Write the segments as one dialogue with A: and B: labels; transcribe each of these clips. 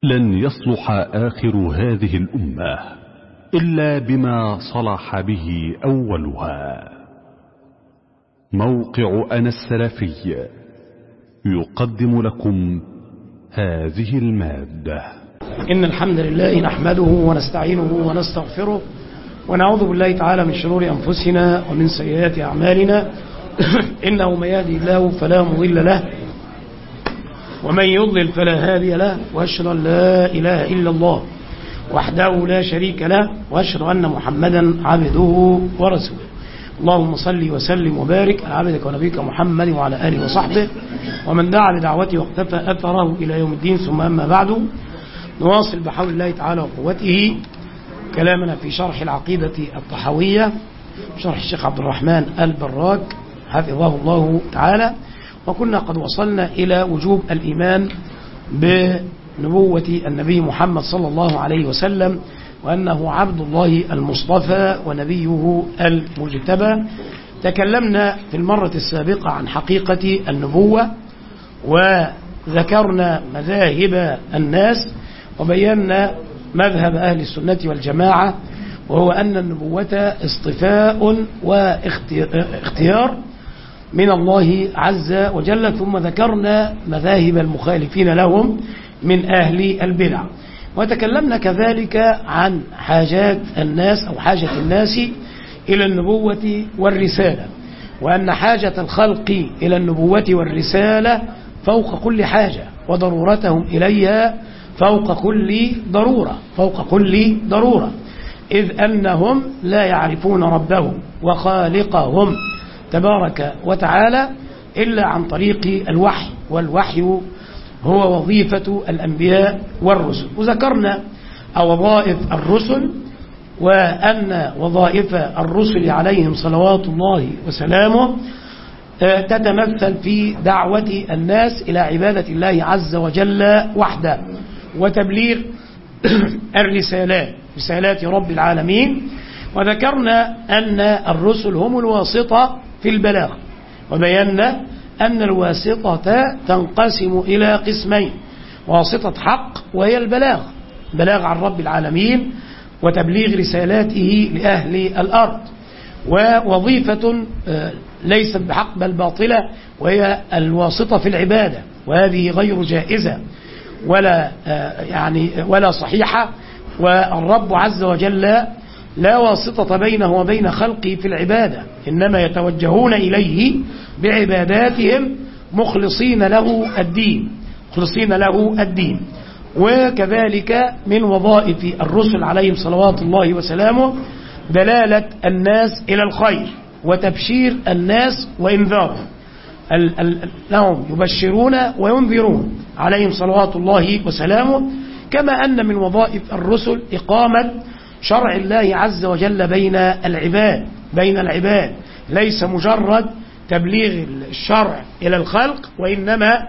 A: لن يصلح آخر هذه الأمة إلا بما صلح به أولها. موقع أنا السلفي يقدم لكم هذه المادة.
B: إن الحمد لله نحمده ونستعينه ونستغفره ونعوذ بالله تعالى من شرور أنفسنا ومن سيئات أعمالنا إنه من يهدي الله فلا مضل له ومن يضلل فلا هادي له، وأشهد أن لا إله إلا الله وحده لا شريك له، وأشهد أن محمدا عبده ورسوله. اللهم صل وسلم وبارك على عبدك ونبيك محمد وعلى آله وصحبه ومن دعا بدعوته واقتفى أثره إلى يوم الدين. ثم أما بعد، نواصل بحول الله تعالى وقوته كلامنا في شرح العقيدة الطحاوية، شرح الشيخ عبد الرحمن البراك حفظه الله تعالى. وكنا قد وصلنا إلى وجوب الإيمان بنبوة النبي محمد صلى الله عليه وسلم، وأنه عبد الله المصطفى ونبيه المجتبى. تكلمنا في المرة السابقة عن حقيقة النبوة، وذكرنا مذاهب الناس، وبينا مذهب أهل السنة والجماعة، وهو أن النبوة اصطفاء واختيار من الله عز وجل. ثم ذكرنا مذاهب المخالفين لهم من أهل البدع، وتكلمنا كذلك عن حاجات الناس أو حاجة الناس إلى النبوة والرسالة، وأن حاجة الخلق إلى النبوة والرسالة فوق كل حاجة، وضرورتهم إليها فوق كل ضرورة، إذ أنهم لا يعرفون ربهم وخالقهم تبارك وتعالى إلا عن طريق الوحي، والوحي هو وظيفة الأنبياء والرسل. وذكرنا وظائف الرسل، وأن وظائف الرسل عليهم صلوات الله وسلامه تتمثل في دعوة الناس إلى عبادة الله عز وجل وحده، وتبليغ رسالات رب العالمين. وذكرنا أن الرسل هم الواسطة في البلاغ، وبينا أن الواسطة تنقسم إلى قسمين: واسطة حق وهي البلاغ عن رب العالمين وتبليغ رسالاته لأهل الأرض، ووظيفة ليست بحق بل باطلة وهي الواسطة في العبادة، وهذه غير جائزة ولا صحيحة. والرب عز وجل لا واسطة بينه وبين خلقه في العبادة، إنما يتوجهون إليه بعباداتهم مخلصين له الدين. وكذلك من وظائف الرسل عليهم صلوات الله وسلامه دلالة الناس إلى الخير، وتبشير الناس وإنذارهم، لهم يبشرون وينذرون عليهم صلوات الله وسلامه. كما أن من وظائف الرسل إقامة شرع الله عز وجل بين العباد، ليس مجرد تبليغ الشرع إلى الخلق، وإنما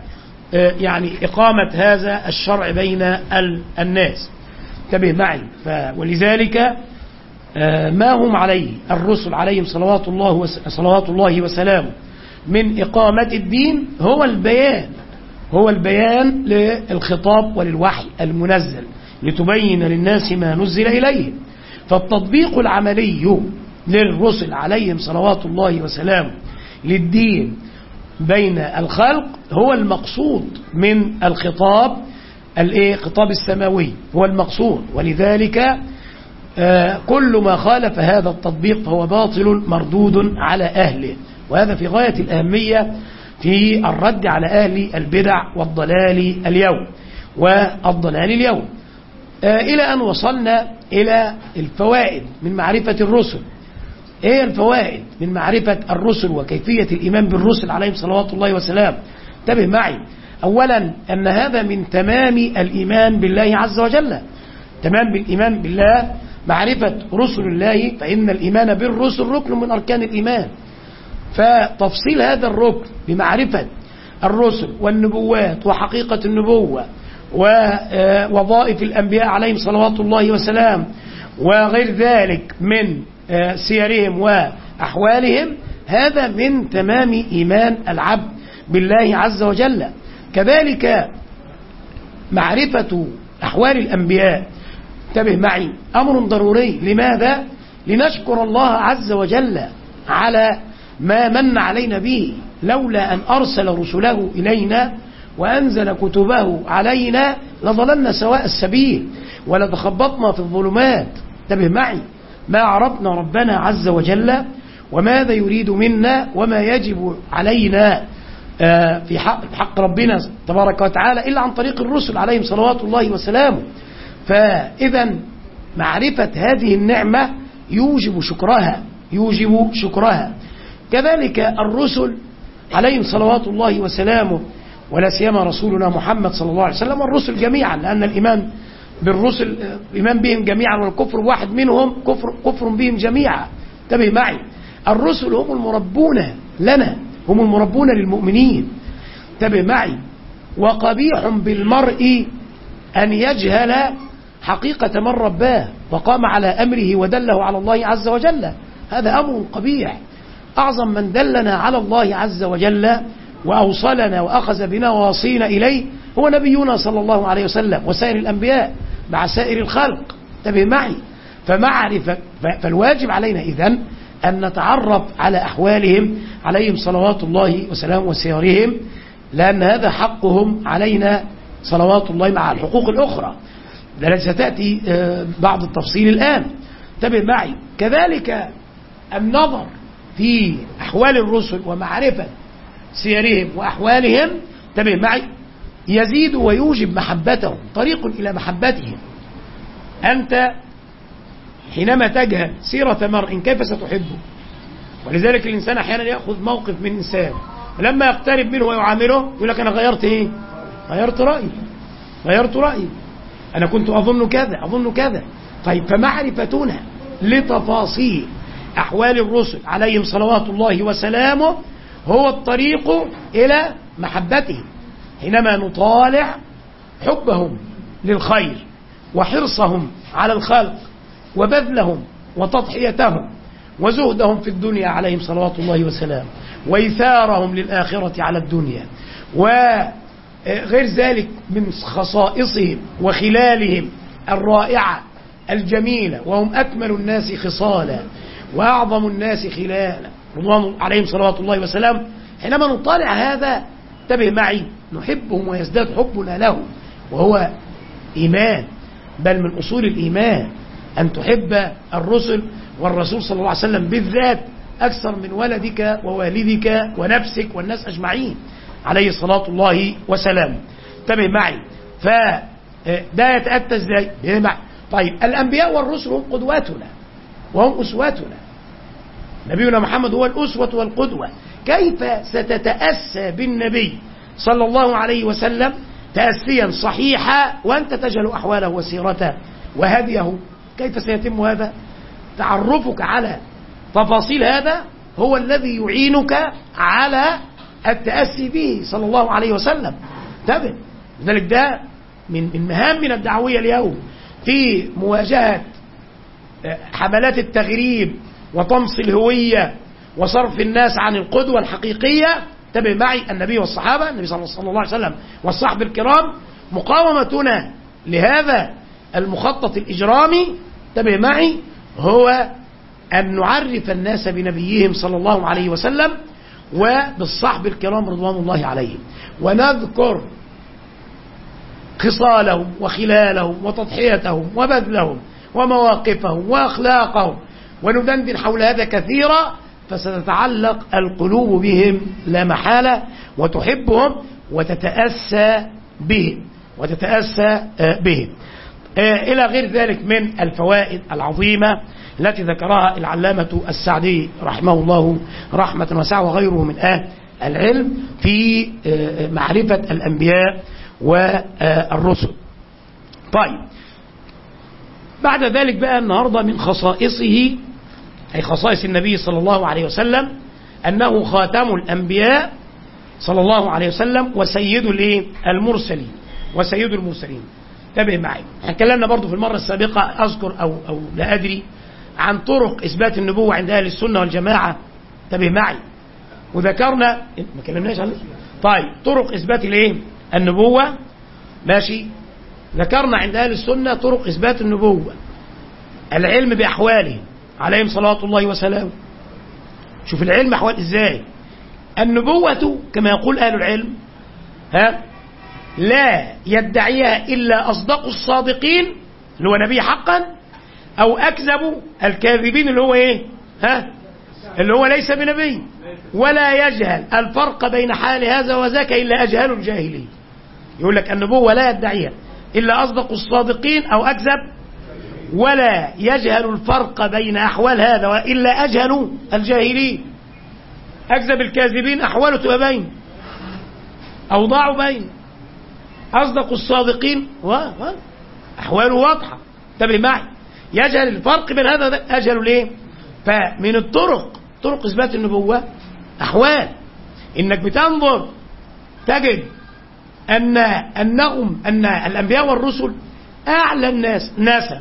B: إقامة هذا الشرع بين الناس. انتبه معي. ولذلك ما هم عليه الرسل عليهم صلوات الله وسلامه من إقامة الدين هو البيان للخطاب وللوحي المنزل، لتبين للناس ما نزل إليهم. فالتطبيق العملي للرسل عليهم صلوات الله وسلامه للدين بين الخلق هو المقصود من الخطاب خطاب السماوي هو المقصود. ولذلك كل ما خالف هذا التطبيق فهو باطل مردود على أهله، وهذا في غاية الأهمية في الرد على أهل البدع والضلال اليوم. إلى أن وصلنا إلى الفوائد من معرفة الرسل. إيه الفوائد من معرفة الرسل وكيفية الإيمان بالرسل عليهم صلوات الله وسلام؟ انتبه معي. أولا، أن هذا من تمام الإيمان بالله عز وجل. تمام بالإيمان بالله معرفة رسل الله، فإن الإيمان بالرسل ركن من أركان الإيمان. فتفصيل هذا الركن بمعرفة الرسل والنبوات وحقيقة النبوة ووظائف الأنبياء عليهم صلوات الله وسلام وغير ذلك من سيرهم وأحوالهم، هذا من تمام إيمان العبد بالله عز وجل. كذلك معرفة أحوال الأنبياء انتبه معي أمر ضروري. لماذا؟ لنشكر الله عز وجل على ما من علينا به. لولا أن أرسل رسله إلينا وأنزل كتبه علينا لضللنا سواء السبيل ولتخبطنا في الظلمات. انتبه معي، ما عرفنا ربنا عز وجل وماذا يريد منا وما يجب علينا في حق ربنا تبارك وتعالى إلا عن طريق الرسل عليهم صلوات الله وسلامه. فإذا معرفة هذه النعمة يوجب شكرها. كذلك الرسل عليهم صلوات الله وسلامه، ولا سيما رسولنا محمد صلى الله عليه وسلم، والرسل جميعا، لأن الإيمان بالرسل إيمان بهم جميعا، والكفر واحد منهم كفر بهم جميعا. انتبه معي، الرسل هم المربون لنا، هم المربون للمؤمنين. انتبه معي، وقبيح بالمرء أن يجهل حقيقة من رباه وقام على أمره ودله على الله عز وجل. هذا أمر قبيح. أعظم من دلنا على الله عز وجل وأوصلنا وأخذ بنا وواصينا إليه هو نبينا صلى الله عليه وسلم وسائر الأنبياء مع سائر الخلق. انتبه معي، فالواجب علينا إذن أن نتعرف على أحوالهم عليهم صلوات الله وسلامه وسيرهم، لأن هذا حقهم علينا صلوات الله مع الحقوق الأخرى التي ستأتي بعض التفصيل الآن. انتبه معي، كذلك النظر في أحوال الرسل ومعرفة سيرهم وأحوالهم انتبه معي يزيد ويوجب محبتهم، طريق إلى محبتهم. أنت حينما تجهل سيرة مرء كيف ستحبه؟ ولذلك الإنسان أحيانا يأخذ موقف من إنسان، لما يقترب منه ويعامله يقول لك أنا غيرت إيه؟ غيرت رأيي، أنا كنت أظن كذا. طيب، فمعرفتنا لتفاصيل أحوال الرسل عليهم صلوات الله وسلامه هو الطريق إلى محبتهم. حينما نطالع حبهم للخير وحرصهم على الخلق وبذلهم وتضحيتهم وزهدهم في الدنيا عليهم صلوات الله وسلامه وإيثارهم للآخرة على الدنيا وغير ذلك من خصائصهم وخلالهم الرائعة الجميلة، وهم أكمل الناس خصالا وأعظم الناس خلالا رضوان عليهم صلوات الله وسلامه. حينما نطالع هذا انتبه معي نحبهم ويزداد حبنا لهم، وهو إيمان، بل من أصول الإيمان أن تحب الرسل والرسول صلى الله عليه وسلم بالذات أكثر من ولدك ووالدك ونفسك والناس أجمعين عليه صلاة الله وسلامه. انتبه معي، فده يتأتى ازاي؟ طيب، الأنبياء والرسل هم قدواتنا وهم أسواتنا. نبينا محمد هو الأسوة والقدوة. كيف ستتأسى بالنبي صلى الله عليه وسلم تأسيا صحيحا وأنت تجهل أحواله وسيرته وهديه؟ كيف سيتم هذا؟ تعرفك على تفاصيل هذا هو الذي يعينك على التأسي به صلى الله عليه وسلم. انتبه، لذلك ده من مهامنا الدعوية اليوم في مواجهة حملات التغريب وطمس الهوية وصرف الناس عن القدوة الحقيقية. انتبه معي، النبي والصحابة، النبي صلى الله عليه وسلم والصحب الكرام، مقاومتنا لهذا المخطط الإجرامي انتبه معي هو أن نعرف الناس بنبيهم صلى الله عليه وسلم وبالصحب الكرام رضوان الله عليهم، ونذكر خصالهم وخلالهم وتضحيتهم وبذلهم ومواقفهم وأخلاقهم، وندندن حول هذا كثيرا، فستتعلق القلوب بهم لا محالة وتحبهم وتتأسى بهم إلى غير ذلك من الفوائد العظيمة التي ذكرها العلامة السعدي رحمه الله رحمة واسعة وغيره من أهل العلم في معرفة الأنبياء والرسل. طيب، بعد ذلك بقى النهاردة من خصائصه، أي خصائص النبي صلى الله عليه وسلم، أنه خاتم الأنبياء صلى الله عليه وسلم وسيد المرسلين وسيد المرسلين. انتبه معي، اتكلمنا برضو في المرة السابقة أذكر أو لا أدري عن طرق إثبات النبوة عند أهل السنة والجماعة. انتبه معي، وذكرنا ما كلمناش عنه. طيب، طرق إثبات النبوة ماشي، ذكرنا عند أهل السنة طرق إثبات النبوة: العلم بأحوالهم عليهم صلوات الله وسلامه. شوف العلم أحوال إزاي. النبوة كما يقول أهل العلم لا يدعيها إلا أصدق الصادقين اللي هو نبي حقا، أو أكذب الكاذبين اللي هو إيه اللي هو ليس بنبي، ولا يجهل الفرق بين حال هذا وذاك إلا أجهل الجاهلين. يقول لك النبوة لا يدعيها إلا أصدق الصادقين أو أكذب، ولا يجهل الفرق بين أحوال هذا وإلا أجهل الجاهلين. أكذب الكاذبين أحواله تبقى باين، أوضاعه باين. أصدق الصادقين أحواله واضحة. انتبه معي، يجهل الفرق بين هذا وذاك أجهل ليه؟ فمن طرق إثبات النبوة أحوال، إنك بتنظر تجد أن الأنبياء والرسل أعلى الناس ناسا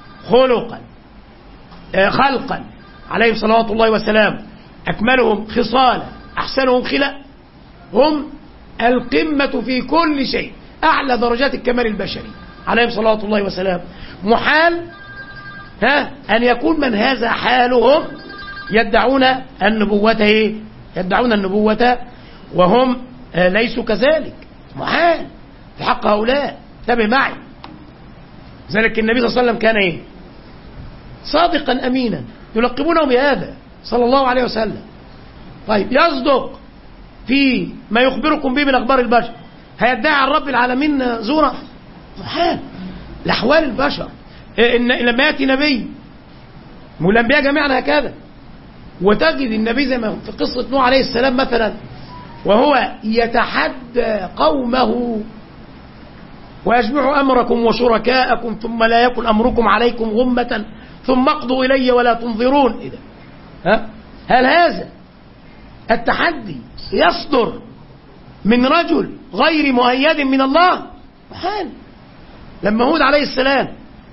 B: خلقا عليهم صلوات الله وسلام، أكملهم خصالا، أحسنهم خلق، هم القمة في كل شيء، أعلى درجات الكمال البشري عليهم صلوات الله وسلام. محال أن يكون من هذا حالهم يدعون النبوة يدعون النبوة وهم ليسوا كذلك. محال في حق هؤلاء. انتبه معي، ذلك النبي صلى الله عليه وسلم كان صادقا أمينا، يلقبونه بهذا صلى الله عليه وسلم. طيب يصدق في ما يخبركم به من أخبار البشر، هيدعي عن رب العالمين زورا؟ محال. لأحوال البشر، إن لما يأتي نبي، والأنبياء جميعا هكذا، وتجد النبي زي ما في قصة نوح عليه السلام مثلا، وهو يتحدى قومه: ويجمع أمركم وشركاءكم ثم لا يكن أمركم عليكم غمة ثم اقضوا إلي ولا تنظرون. إذا هل هذا التحدي يصدر من رجل غير مؤيد من الله؟ محال. لما هود عليه السلام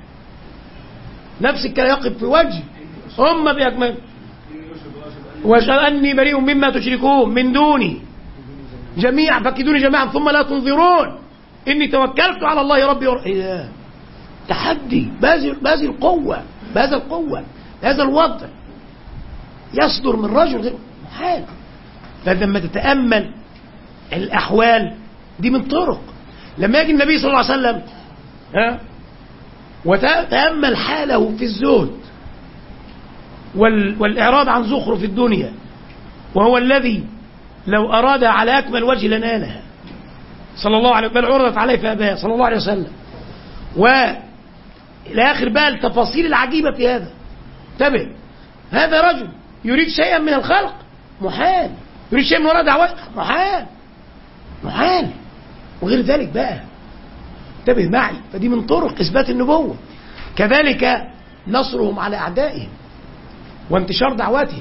B: نفس الكلام يقف في وجه هم بأكمل: واشهد أني بريء مما تشركون من دوني جميعا فكيدوني جميعا ثم لا تنظرون إني توكلت على الله ربي إيه تحدي بهذه القوة، بهذا القوة، بهذا الوضع يصدر من رجل غير محال. فلما تتأمل الأحوال دي من طرق، لما يجي النبي صلى الله عليه وسلم وتأمل حاله في الزهد والإعراض عن زخرف الدنيا، وهو الذي لو أراد على أكمل وجه لنالها صلى الله عليه وسلم، بل عرضت عليه فأباه صلى الله عليه وسلم. وإلى آخر بقى التفاصيل العجيبة في هذا. انتبه، هذا رجل يريد شيئا من الخلق محال، يريد شيئا من وراء دعوات محال، وغير ذلك بقى. انتبه معي، فدي من طرق إثبات النبوة. كذلك نصرهم على أعدائهم وانتشار دعواتهم.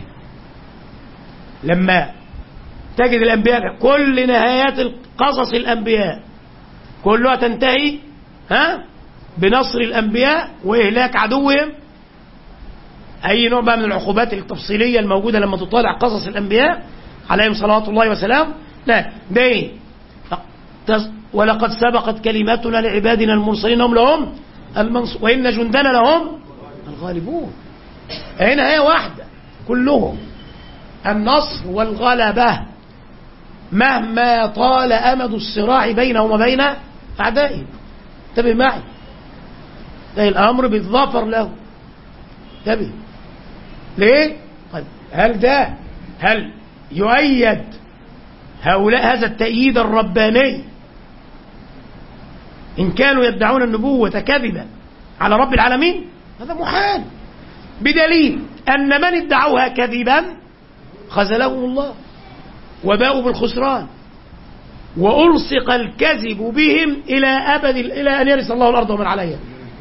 B: لما تجد الأنبياء كل نهايات قصص الأنبياء كلها تنتهي بنصر الأنبياء وإهلاك عدوهم. أي نوع بقى من العقوبات التفصيلية الموجودة لما تطالع قصص الأنبياء عليهم صلوات الله وسلام، لا ده ولقد سبقت كلماتنا لعبادنا المرسلين هم لهم المنصور وإن جندنا لهم الغالبون. هنا هي واحدة كلهم، النصر والغلبة مهما طال أمد الصراع بينهم وبين أعدائهم. انتبه معي، ده الأمر بالظفر له. انتبه ليه؟ طيب هل يؤيد هؤلاء هذا التأييد الرباني إن كانوا يدعون النبوة كذبا على رب العالمين؟ هذا محال، بدليل أن من ادعوها كذبا خذلهم الله وباءوا بالخسران، وألصق الكذب بهم إلى أبد، إلى أن يرث الله الأرض ومن عليها.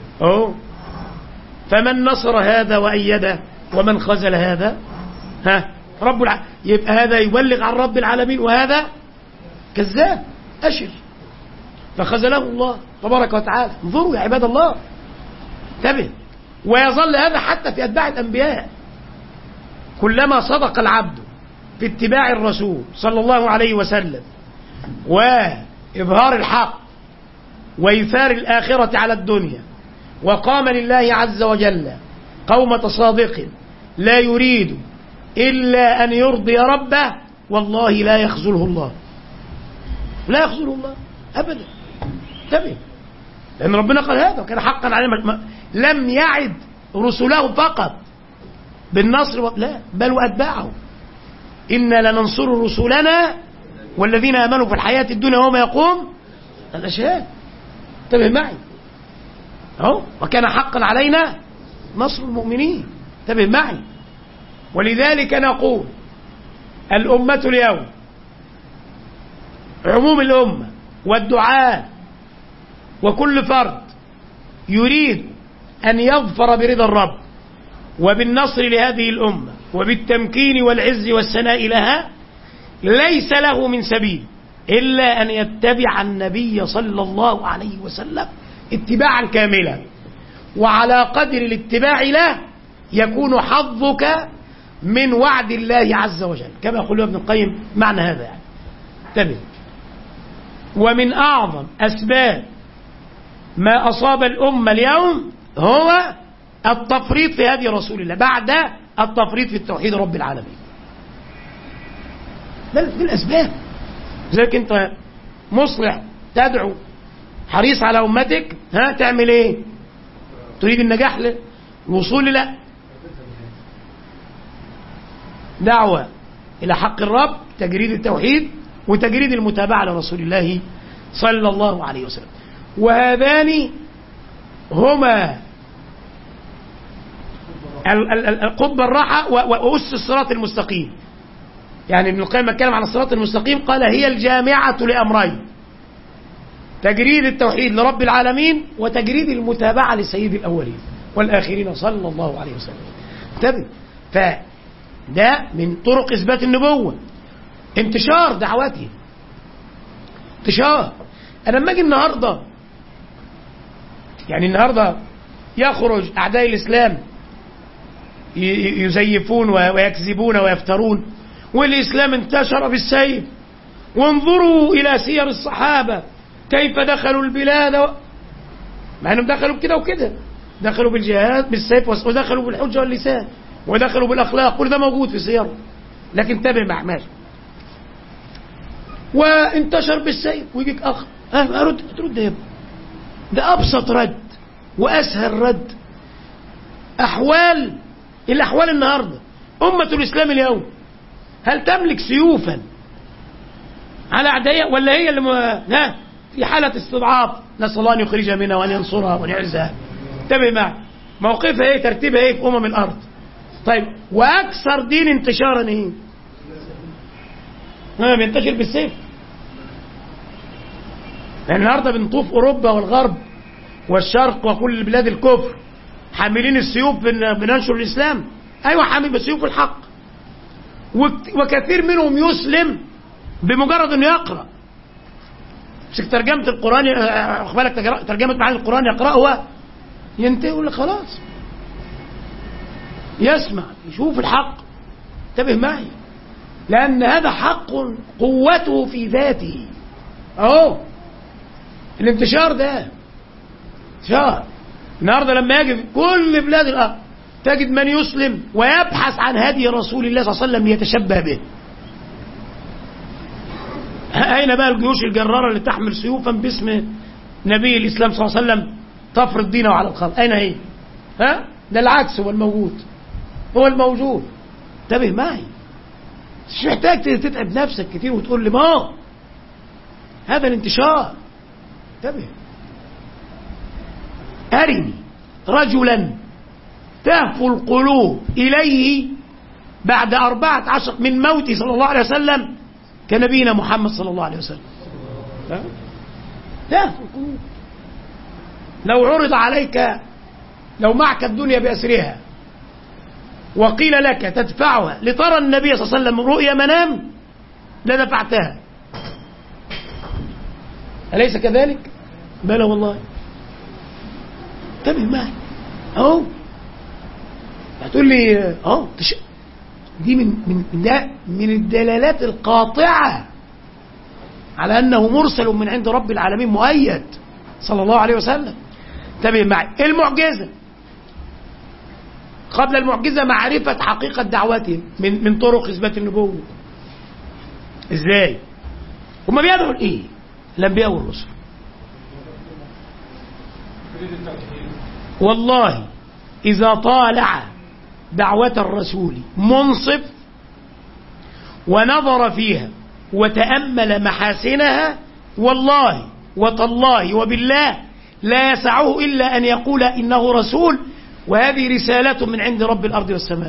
B: فمن نصر هذا وأيده ومن خذل هذا رب العالمين، يبقى هذا يبلغ عن رب العالمين وهذا كذاب أشر، فخذله الله تبارك وتعالى. انظروا يا عباد الله، انتبه. ويظل هذا حتى في أتباع الأنبياء، كلما صدق العبد في اتباع الرسول صلى الله عليه وسلم وإظهار الحق وإيثار الآخرة على الدنيا، وقام لله عز وجل قومة صادق لا يريد إلا أن يرضي ربه، والله لا يخذله الله، لا يخذله الله أبدا. انتبه، لأن ربنا قال هذا وكان حقا علينا، لم يعد رسله فقط بالنصر لا، بل وأتباعه، إنا لننصر رسلنا والذين آمنوا في الحياة الدنيا وما يقوم الأشهاد. انتبه معي أهو، وكان حقا علينا نصر المؤمنين. انتبه معي. ولذلك نقول الأمة اليوم، عموم الأمة والدعاء وكل فرد يريد أن يظفر برضا الرب وبالنصر لهذه الأمة وبالتمكين والعز والثناء لها، ليس له من سبيل إلا أن يتبع النبي صلى الله عليه وسلم اتباعا كاملا، وعلى قدر الاتباع له يكون حظك من وعد الله عز وجل، كما يقول ابن القيم معنى هذا يعني. انتبه. ومن أعظم أسباب ما أصاب الأمة اليوم هو التفريط في هدي رسول الله بعد التفريط في التوحيد رب العالمين. ده الأسباب. لذلك أنت مصلح تدعو حريص على أمتك، تعمل إيه؟ تريد النجاح الوصول لا دعوة إلى حق الرب، تجريد التوحيد وتجريد المتابعة لرسول الله صلى الله عليه وسلم. وهذان هما قطب الراحة وأس الصراط المستقيم. يعني ابن القيم اتكلم عن الصراط المستقيم قال هي الجامعة لأمرين: تجريد التوحيد لرب العالمين وتجريد المتابعة لسيد الأولين والآخرين صلى الله عليه وسلم. انتبه، فده من طرق إثبات النبوة. انتشار دعوته، انتشار. أنا لما أجي النهاردة، يعني النهاردة يخرج أعداء الإسلام يزيفون ويكذبون ويفترون، والإسلام انتشر بالسيف، وانظروا إلى سير الصحابة كيف دخلوا البلاد، مع أنهم دخلوا بكده وكده، دخلوا بالجهاد بالسيف، ودخلوا بالحجة واللسان، ودخلوا بالأخلاق، كل ده موجود في سيره. لكن تابع مع ماشي، وانتشر بالسيف، ويجيك أخ أرد ترد يا ابني، ده أبسط رد وأسهل رد. الأحوال النهاردة أمة الإسلام اليوم هل تملك سيوفا على أعدائها، ولا هي اللي في حالة استضعاف، نسأل الله أن يخرجها منها وأن ينصرها وأن يعزها. انتبه معي، موقفها ايه، ترتيبها ايه في الأرض. طيب، وأكثر دين انتشارا ايه؟ بينتشر بالسيف. يعني النهارده بنطوف أوروبا والغرب والشرق وكل بلاد الكفر حاملين السيوف، بننشر الإسلام. أيوة، حامل بسيوف الحق، وكثير منهم يسلم بمجرد أنه يقرأ. مسك ترجمة القرآن، أخبالك ترجمة معاني القرآن يقرأها ينتهي، يقول لك خلاص، يسمع يشوف الحق. انتبه معي، لأن هذا حق قوته في ذاته. أهو الانتشار ده انتشار. النهارده لما يجي في كل بلاد الأرض تجد من يسلم ويبحث عن هدي رسول الله صلى الله عليه وسلم ليتشبه به. أين بقى الجيوش الجرارة اللي تحمل سيوفا باسم نبي الإسلام صلى الله عليه وسلم تفرض دينه على الخلق؟ أين هي؟ ده العكس هو الموجود، هو الموجود. انتبه معي، مش محتاج تتعب نفسك كتير وتقول لي ما هذا الانتشار. انتبه، أرني رجلا تهفو القلوب إليه بعد 14 من موته صلى الله عليه وسلم كنبينا محمد صلى الله عليه وسلم. تهفو القلوب. لو عرض عليك، لو معك الدنيا بأسرها وقيل لك تدفعها لترى النبي صلى الله عليه وسلم رؤيا منام لدفعتها. أليس كذلك؟ بلى والله. انتبه معي اهو، هتقول لي دي من الدلالات القاطعة على أنه مرسل من عند رب العالمين مؤيد. صلى الله عليه وسلم. انتبه معي. المعجزة، قبل المعجزة معرفة حقيقة دعوتهم من طرق إثبات النبوة. إزاي؟ هم بيدعوا لإيه؟ الأنبياء والرسل. والله إذا طالع دعوة الرسول منصف ونظر فيها وتأمل محاسنها، والله وتالله وبالله لا يسعه إلا أن يقول إنه رسول وهذه رسالة من عند رب الأرض والسماء.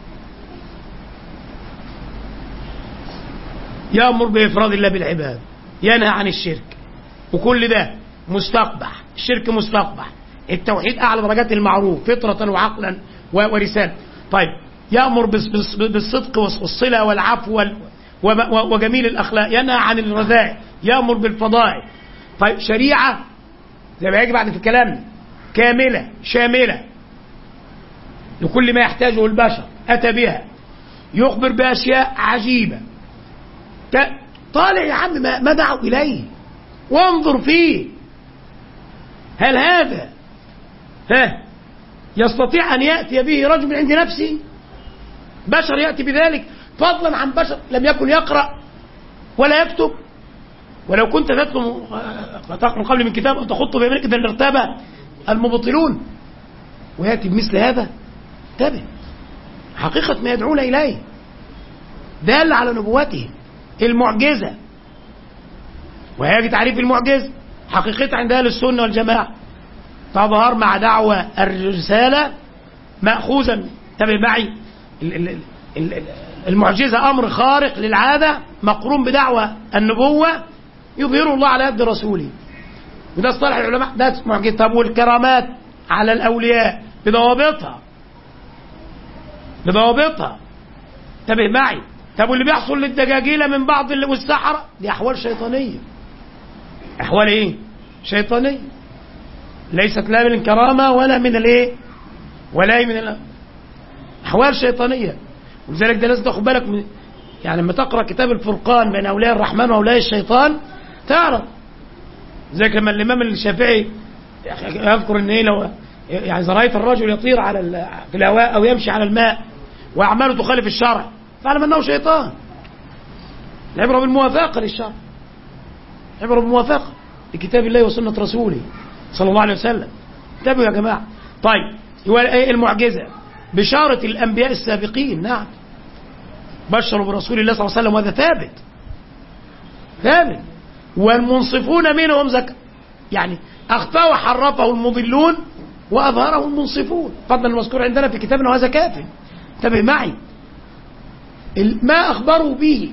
B: يأمر بإفراد الله بالعباد، ينهى عن الشرك، وكل ده مستقبح. الشرك مستقبح، التوحيد أعلى درجات المعروف فطرة وعقلا ورسالة. طيب، يأمر بالصدق والصلة والعفو وجميل الأخلاق، ينهى عن الرذائل، يأمر بالفضائل. طيب، شريعة زي ما يجي بعد في الكلام كاملة شاملة لكل ما يحتاجه البشر، أتى بها، يخبر بأشياء عجيبة. طالع يا عم ما دعوا إليه وانظر فيه، هل هذا يستطيع أن يأتي به رجل من عند نفسه؟ بشر يأتي بذلك، فضلا عن بشر لم يكن يقرأ ولا يكتب. ولو كنت تتلو من قبل من كتاب أو تخط بيمينك إذا لارتاب المبطلون، ويأتي بمثل هذا. انتبه، حقيقة ما يدعون إليه دال على نبوته. المعجزة، وهي تعريف المعجزة حقيقتها عند أهل السنة والجماعة تظهر مع دعوة الرسالة مأخوذا. انتبه معي، المعجزة أمر خارق للعادة مقرون بدعوة النبوة يظهره الله على يد رسوله، وده اصطلاح العلماء، ده معجزة. طب والكرامات على الأولياء بضوابطها انتبه معي. طب واللي بيحصل للدجاجيلة من بعض والسحرة دي أحوال شيطانية. أحوال إيه؟ شيطانية، ليست لا من الكرامة ولا من الإيه، ولا من أحوال شيطانية. ولذلك ده لازم تاخد بالك من، يعني لما تقرأ كتاب الفرقان بين أولياء الرحمن وأولياء الشيطان تعرف. زي كما الإمام الشافعي يذكر إن إيه، لو يعني إذا رأيت الرجل يطير على في الهواء أو يمشي على الماء وأعماله تخالف الشرع فاعلم أنه شيطان. العبرة بالموافقة للشرع، العبرة بالموافقة لكتاب الله وسنة رسوله صلى الله عليه وسلم. انتبهوا يا جماعة. طيب، هو المعجزة بشارة الأنبياء السابقين، نعم بشروا برسول الله صلى الله عليه وسلم، وهذا ثابت. والمنصفون منهم يعني أخفى وحرفه المضلون وأظهره المنصفون، فضلا المذكور عندنا في كتابنا وهذا كافٍ. انتبه معي، ما أخبروا به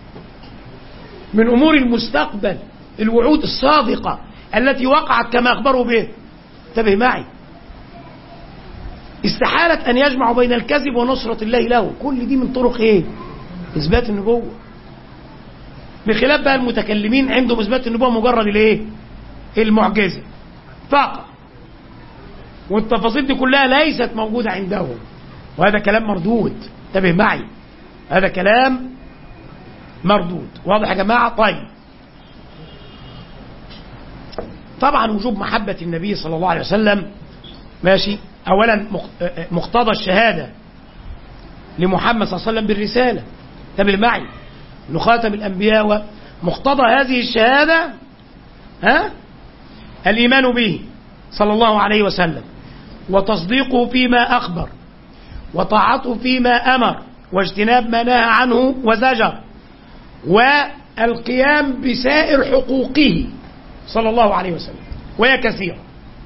B: من أمور المستقبل، الوعود الصادقة التي وقعت كما أخبروا به، انتبه معي، استحالت أن يجمعوا بين الكذب ونصرة الله له. كل دي من طرق إيه؟ إثبات النبوة. بخلاف بقى المتكلمين عندهم إثبات النبوة مجرد الإيه؟ المعجزة فقط، والتفاصيل دي كلها ليست موجودة عندهم، وهذا كلام مردود. انتبه معي، هذا كلام مردود. واضح يا جماعة؟ طيب، طبعا وجوب محبة النبي صلى الله عليه وسلم ماشي. أولا مقتضى الشهادة لمحمد صلى الله عليه وسلم بالرسالة، انتبه معي، انه خاتم الأنبياء. ومقتضى هذه الشهادة الإيمان به صلى الله عليه وسلم، وتصديقه فيما أخبر، وطاعته فيما أمر، واجتناب ما نهى عنه وزجر، والقيام بسائر حقوقه صلى الله عليه وسلم، وهي كثيرة.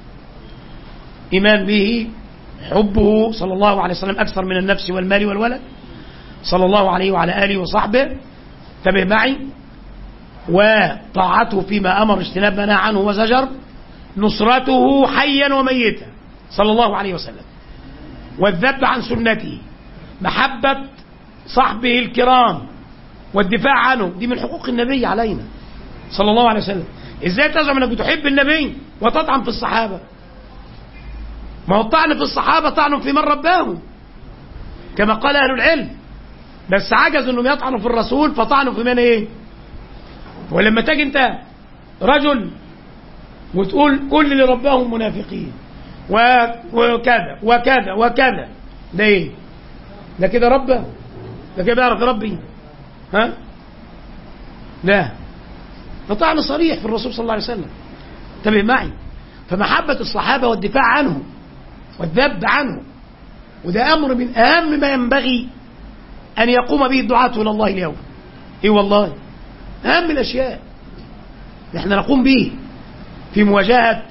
B: إيمان به، حبه صلى الله عليه وسلم أكثر من النفس والمال والولد صلى الله عليه وعلى آله وصحبه، انتبه معي، وطاعته فيما أمر، اجتناب ما نهى عنه وزجر، نصرته حيا وميتا صلى الله عليه وسلم، والذب عن سنته، محبة صحبه الكرام والدفاع عنه، دي من حقوق النبي علينا صلى الله عليه وسلم. ازاي تزعم انك بتحب النبي وتطعن في الصحابة؟ ما هو الطعن في الصحابة طعن في من رباهم كما قال أهل العلم، بس عجزوا انهم يطعنوا في الرسول فطعنوا في من ايه؟ ولما تجي انت رجل وتقول كل اللي رباهم منافقين وكذا وكذا وكذا، ده ايه؟ ده كده ربه؟ ده كده بيعرف يربي؟ ها؟ لا، فطعن صريح في الرسول صلى الله عليه وسلم. انتبه معي. فمحبة الصحابة والدفاع عنهم والذب عنهم، وده أمر من أهم ما ينبغي أن يقوم به الدعاة إلى الله اليوم. إيه والله أهم الأشياء نحن نقوم به في مواجهة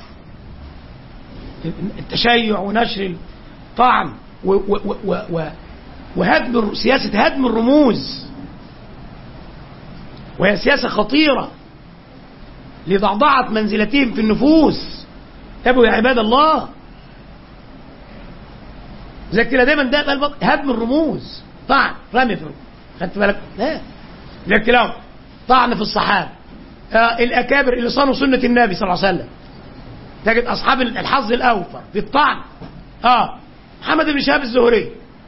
B: التشيع ونشر الطعن وهدم سياسة هدم الرموز، وهي سياسة خطيرة لضعضعة منزلتهم في النفوس. تابعوا يا عباد الله، زي كده دايما ده هدم الرموز، طعن رمي في الرموز. خدت بالك؟ لا، زي كده طعن في الصحابة، الأكابر اللي صانوا سنة النبي صلى الله عليه وسلم، تجد أصحاب الحظ الأوفر في الطعن. محمد بن شهاب الزهري،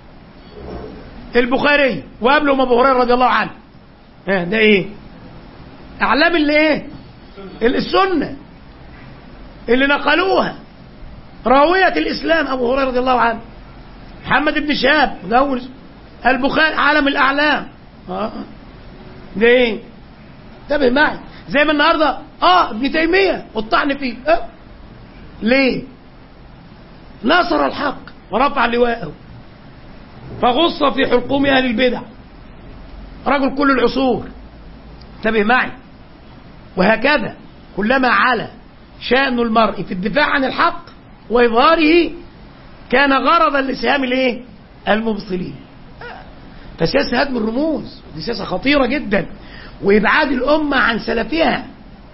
B: البخاري، وقبلهم أبو هريرة رضي الله عنه. ده إيه؟ أعلام اللي إيه؟ السنة اللي نقلوها، راوية الإسلام أبو هريرة رضي الله عنه، محمد بن شهاب، البخاري، عالم الأعلام. ده إيه؟ انتبه معي. زي ما النهارده ابن تيمية والطعن فيه، ليه؟ ناصر الحق ورفع لواءه فغص في حلقوم أهل البدع، رجل كل العصور. انتبه معي. وهكذا كلما علا شأن المرء في الدفاع عن الحق وإظهاره كان غرضا لسهام الايه؟ المبطلين. فسياسة هدم الرموز دي سياسة خطيرة جدا، وإبعاد الأمة عن سلفها.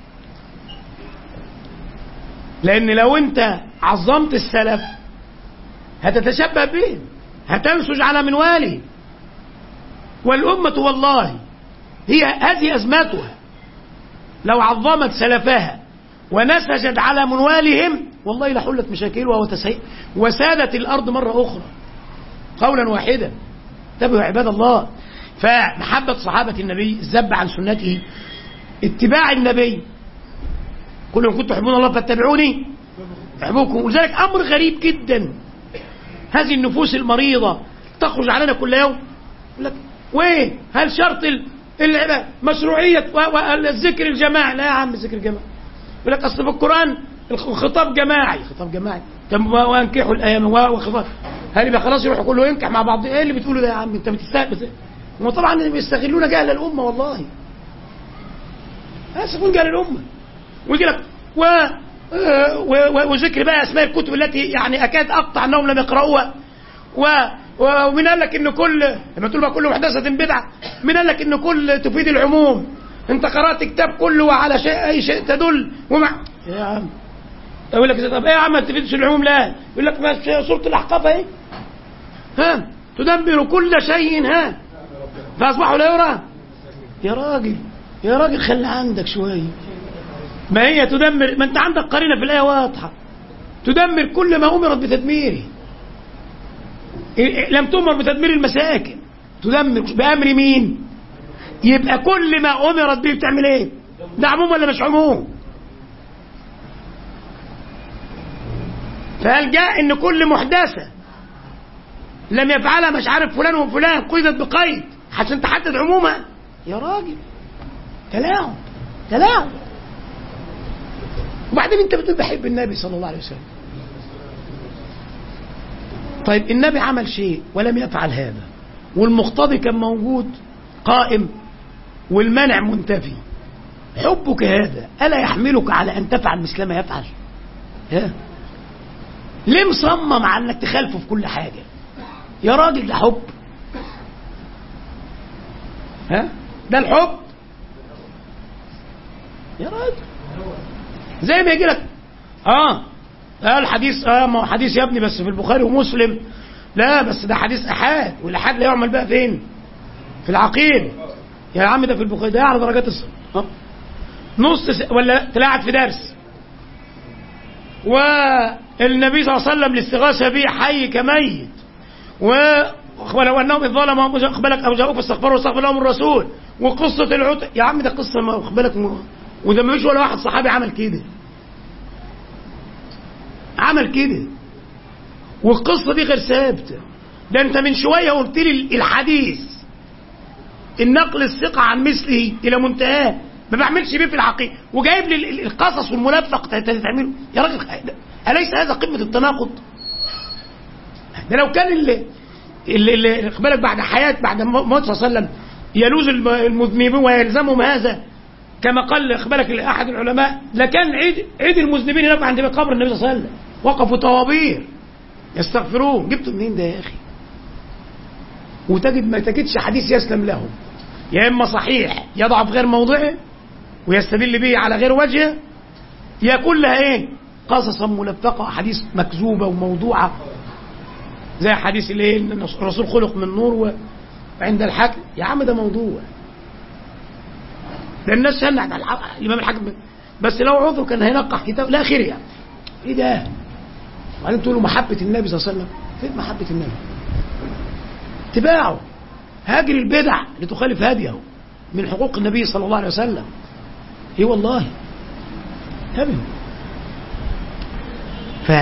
B: لأن لو أنت عظمت السلف هتتشبه بهم، هتنسج على منواله. والأمة والله هي هذه أزمتها، لو عظمت سلفها ونسجت على منوالهم والله لحلت مشاكلها وسادت الأرض مرة أخرى قولا واحدا. انتبهوا يا عباد الله. فمحبة صحابة النبي، الذب عن سنته، اتباع النبي، كلهم كنتم تحبون الله فاتبعوني يحبوكم. ولذلك أمر غريب جدا، هذه النفوس المريضة تخرج علينا كل يوم يقول لك وين؟ هل شرط مشروعية الذكر الجماعي؟ لا يا عم، الذكر الجماعي يقول لك أصل في القرآن الخطاب جماعي. خطاب جماعي؟ وانكحوا الأيام وخطاب، هل يبقى خلاص يروحوا كله ينكح مع بعض؟ ايه اللي بتقوله ده يا عم؟ انت بتستهبل. وطبعا بيستغلون جهل الأمة، والله يستغلون جهل الأمة. ويجي لك وذكر بقى أسماء الكتب التي يعني أكاد أقطع أنهم لم يقرأوها. ومن قال لك إن كل، لما تقول بقى كل محدثة بدعة، من قال لك إن كل تفيد العموم؟ أنت قرأت كتاب كله وعلى شيء أي شيء تدل يا عم. يقول لك طب إيه يا عم ما تفيدش العموم؟ لا، يقول لك بس سورة الأحقاف إيه؟ تدمر كل شيء فأصبحوا لا يرى. يا راجل خلي عندك شوية. ما هي تدمر، ما انت عندك قرينة في الآية واضحة، تدمر كل ما أمرت بتدميره. لم تؤمر بتدمير المساكن، تدمر بأمر مين؟ يبقى كل ما أمرت به بتعمل ايه؟ ده عموم ولا مش عموم؟ فهل جاء ان كل محدثة لم يفعلها مش عارف فلان وفلان قيدت بقيد عشان تحدد عمومها؟ يا راجل تلاعب. وبعدين انت بتقول بحب النبي صلى الله عليه وسلم. طيب النبي عمل شيء ولم يفعل هذا، والمقتضي كان موجود قائم والمنع منتفي، حبك هذا ألا يحملك على أن تفعل مثل ما يفعل؟ ليه مصمم على أنك تخالفه في كل حاجة؟ يا راجل ده حب. ده الحب يا راجل. زي ما يجي لك الحديث ما هو حديث يا ابني بس في البخاري ومسلم. لا بس ده حديث احاد، والاحاد لا يعمل بقى فين؟ في العقيده يا عم. ده في البخاري ده على درجات نص ولا تلاعب في درس، والنبي صلى الله عليه وسلم الاستغاثه به حي كميت، ولو انهم اذ ظلموا اقبلك او جاءوك فاستغفروا واستغفر لهم الرسول، وقصه العتق يا عم ده قصه ما اقبلك وده ما فيش ولا واحد صحابي عمل كده. عمل كده. والقصة دي غير ثابتة. ده انت من شوية قلت لي الحديث النقل الثقة عن مثله إلى منتهاه ما بعملش بيه في الحقيقة، وجايب لي القصص والملفق تعمله. يا راجل أليس هذا قمة التناقض؟ ده لو كان اللي بالك بعد حياة بعد موت صلى الله عليه وسلم يلوز المذنبين ويلزمهم هذا كما قال بالك أحد العلماء، لكان عيد المذنبين هناك عند قبر النبي صلى الله عليه وسلم وقفوا طوابير يستغفرون. جبتوا منين ده يا أخي؟ وتجد ما تجدش حديث يسلم له، يا إما صحيح يضع في غير موضعه ويستدل به على غير وجهه، يا كلها ايه قصصا ملفقة، حديث مكذوبة وموضوعة زي حديث الايه ان الرسول خلق من نور وعند الحاكم. يا عم ده موضوع، ده الناس سنعت على الامام الحاكم، بس لو عذر كان هينقح كتاب لا خير. يعني ايه ده؟ وبعدين تقولوا محبة النبي صلى الله عليه وسلم، فين محبة النبي؟ اتباعه، هاجر البدع لتخالف هديه من حقوق النبي صلى الله عليه وسلم. ايه والله انتبهوا. ف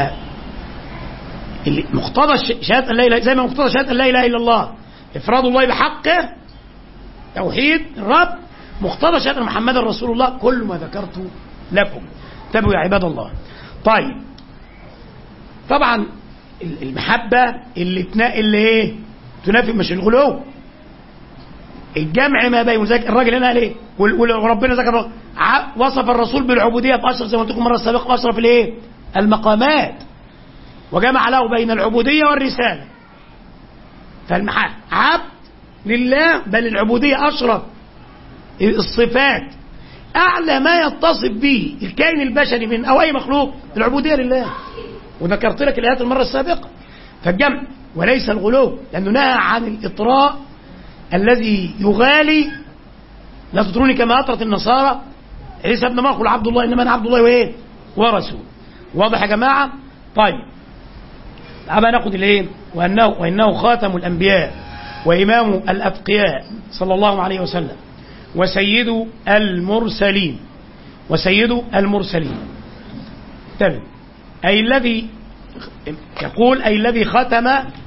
B: مقتضى شهادة لا اله، زي ما مقتضى شهادة لا اله الا الله افراد الله بحقه توحيد الرب، مقتضى شهادة محمد رسول الله كل ما ذكرته لكم. انتبهوا يا عباد الله. طيب طبعا المحبة اللي ايه تنافي مش الغلو، الجمع ما بين ذلك. الراجل هنا قال ايه؟ وربنا ذكر وصف الرسول بالعبوديه باشرف زي ما قلت لكم المره السابقه، اشرف الايه؟ المقامات، وجمع له بين العبوديه والرساله. فالمحال عبد لله، بل العبوديه اشرف الصفات، اعلى ما يتصف به الكائن البشري من او اي مخلوق، العبوديه لله. وذكرت لك الايات المره السابقه. فالجمع وليس الغلو، لانه نهى عن الاطراء الذي يغالي. لا تطروني كما أطرت النصارى عيسى ابن مريم عبد الله، إنما أنا عبد الله وإيه ورسول. واضح يا جماعة؟ طيب أبا ناخد الإيه؟ وإنه خاتم الأنبياء وإمام الأتقياء صلى الله عليه وسلم وسيد المرسلين. وسيد المرسلين تمام. أي الذي يقول أي الذي ختم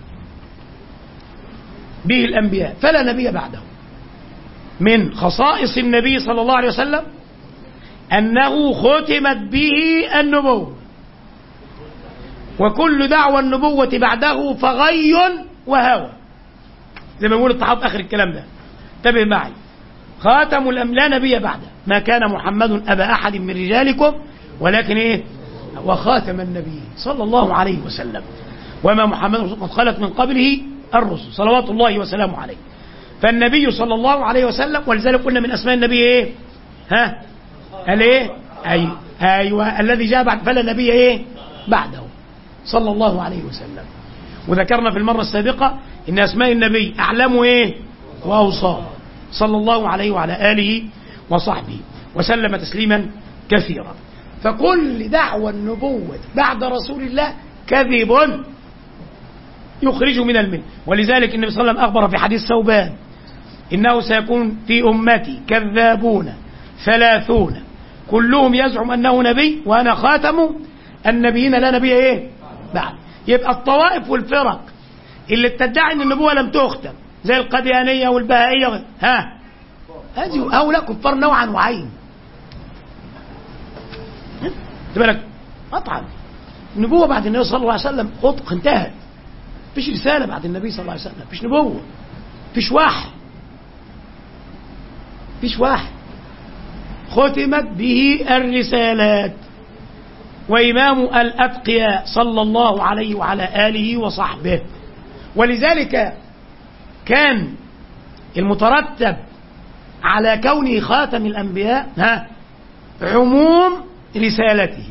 B: به الأنبياء فلا نبي بعده. من خصائص النبي صلى الله عليه وسلم أنه ختمت به النبوة، وكل دعوى النبوة بعده فغي وهوى، زي ما يقول الطحاوي آخر الكلام ده. انتبه معي، خاتم الأنبياء لا نبي بعده، ما كان محمد أبا أحد من رجالكم ولكن إيه وخاتم النبي صلى الله عليه وسلم، وما محمد قد خلت من قبله الرسل صلوات الله وسلامه عليه. فالنبي صلى الله عليه وسلم، ولذلك قلنا من أسماء النبي إيه؟ ها؟ قال إيه؟ أيوة الذي جاء بعد فلا نبي إيه؟ بعده صلى الله عليه وسلم. وذكرنا في المرة السابقة إن أسماء النبي أعلم إيه؟ وأوصاه صلى الله عليه وعلى آله وصحبه وسلم تسليما كثيرا. فكل دعوى النبوة بعد رسول الله كذب يخرج من الملة. ولذلك النبي صلى الله عليه وسلم أخبر في حديث ثوبان إنه سيكون في أمتي كذابون 30 كلهم يزعم أنه نبي وأنا خاتم النبيين لا نبي إيه بعد. يبقى الطوائف والفرق اللي بتدعي أن النبوة لم تختم زي القديانية والبهائية هذه هؤلاء كفار نوعا وعين. بالك قطعا النبوة بعد النبي صلى الله عليه وسلم انتهت، فيش رسالة بعد النبي صلى الله عليه وسلم، فيش نبوة، فيش وحي، فيش وحي. ختمت به الرسالات وإمام الأتقياء صلى الله عليه وعلى آله وصحبه. ولذلك كان المترتب على كونه خاتم الأنبياء عموم رسالته.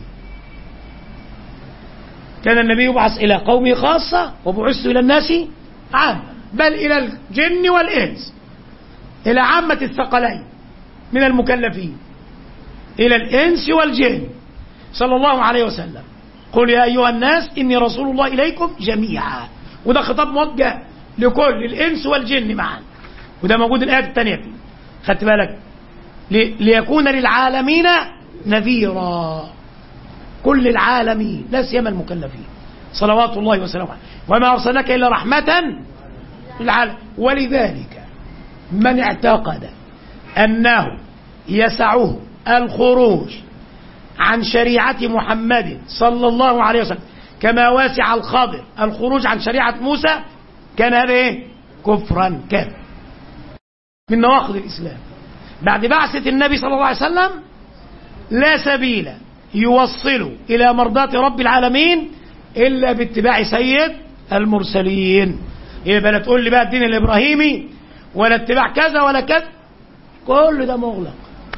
B: كان النبي يبعث إلى قومه خاصة وبعثت إلى الناس عامة، بل إلى الجن والإنس، إلى عامة الثقلين من المكلفين، إلى الإنس والجن صلى الله عليه وسلم. قل يا أيها الناس إني رسول الله إليكم جميعا. وده خطاب موجه لكل الإنس والجن معا، وده موجود الآية الثانية فيه. خدت بالك؟ ليكون للعالمين نذيرا. كل العالمين لا سيما المكلفين صلوات الله وسلامه عليه، وما أرسلناك إلا رحمة للعالمين. ولذلك من اعتقد أنه يسعه الخروج عن شريعة محمد صلى الله عليه وسلم كما واسع الخضر الخروج عن شريعة موسى، كان هذا ايه؟ كفرا. كان من نواقض الإسلام. بعد بعثة النبي صلى الله عليه وسلم لا سبيل يوصل إلى مرضاة رب العالمين إلا باتباع سيد المرسلين. يبقى لا تقول لي بقى الدين الإبراهيمي ولا اتباع كذا ولا كذا، كل ده مغلق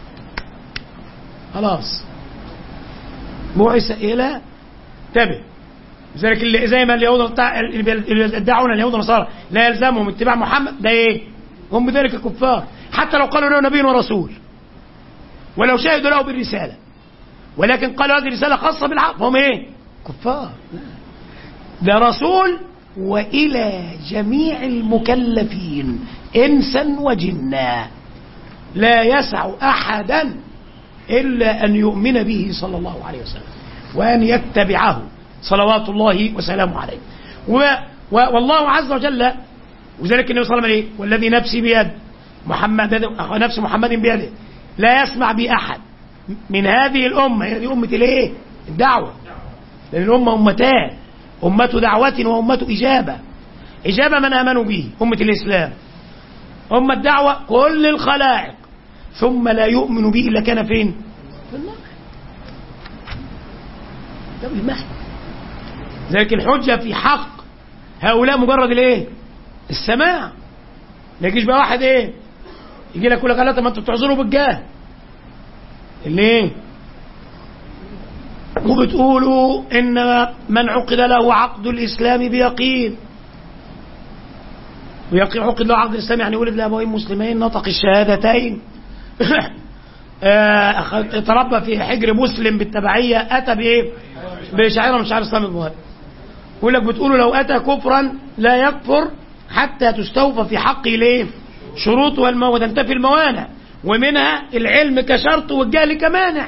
B: خلاص. بعث إلى تبع. لذلك زي ما اليهود يدعون اليهود والنصارى لا يلزمهم اتباع محمد، ده ايه؟ هم بذلك كفار، حتى لو قالوا له نبي ورسول ولو شهدوا له بالرسالة، ولكن قالوا هذه رسالة خاصة بالعقل، هم ايه؟ كفار. ده رسول وإلى جميع المكلفين إنسا وجنا، لا يسع أحدا إلا أن يؤمن به صلى الله عليه وسلم وأن يتبعه صلوات الله وسلامه عليه. والله عز وجل، وذلك النبي صلى الله عليه وسلم والذي نفسي بيد محمد، نفس محمد بيده، لا يسمع بأحد من هذه الأمة، هذه أمة الايه؟ الدعوة، لأن الأمة أمتان، أمة دعوة وأمة إجابة. إجابة من آمنوا به أمة الإسلام، أمة الدعوة كل الخلائق، ثم لا يؤمن به إلا كان فين؟ في النار. ده بالمحن. ذلك الحجة في حق هؤلاء مجرد الايه؟ السماع. ما يجيش بقى واحد ايه؟ يجي لك يقول لك لا، ما انتوا بتعذروا بالجاه ليه؟ وبتقولوا ان من عقد له عقد الاسلام بيقين، عقد له عقد الاسلام يعني ولد لابوين مسلمين، نطق الشهادتين، تربى في حجر مسلم بالتبعيه، اتى بايه؟ بشعيره من شعائر الاسلام المهم. يقول لك بتقولوا لو اتى كفرا لا يكفر حتى تستوفى في حقه ليه؟ شروط وتنتفي الموانع، ومنها العلم كشرط والجهل كمانع.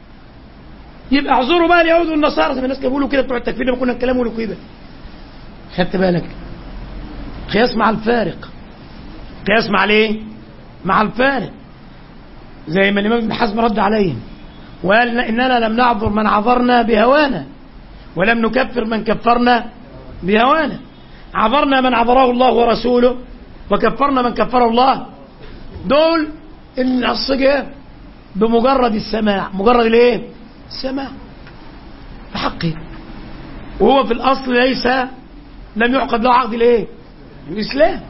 B: يبقى اعذروا بقى اليهود والنصارى زي ما الناس كانوا بيقولوا كده بتوع التكفير لما كنا نتكلموا له كده. خدت بالك؟ قياس مع الفارق. قياس مع الايه؟ مع الفارق. زي ما الامام ابن حزم رد عليهم وقال اننا لم نعذر من عذرنا بهوانا ولم نكفر من كفرنا بهوانا. عذرنا من عذره الله ورسوله وكفرنا من كفره الله. دول النص جه بمجرد السماع، مجرد الايه؟ السماع بحقه، وهو في الاصل ليس لم يعقد له عقد الايه؟ الاسلام.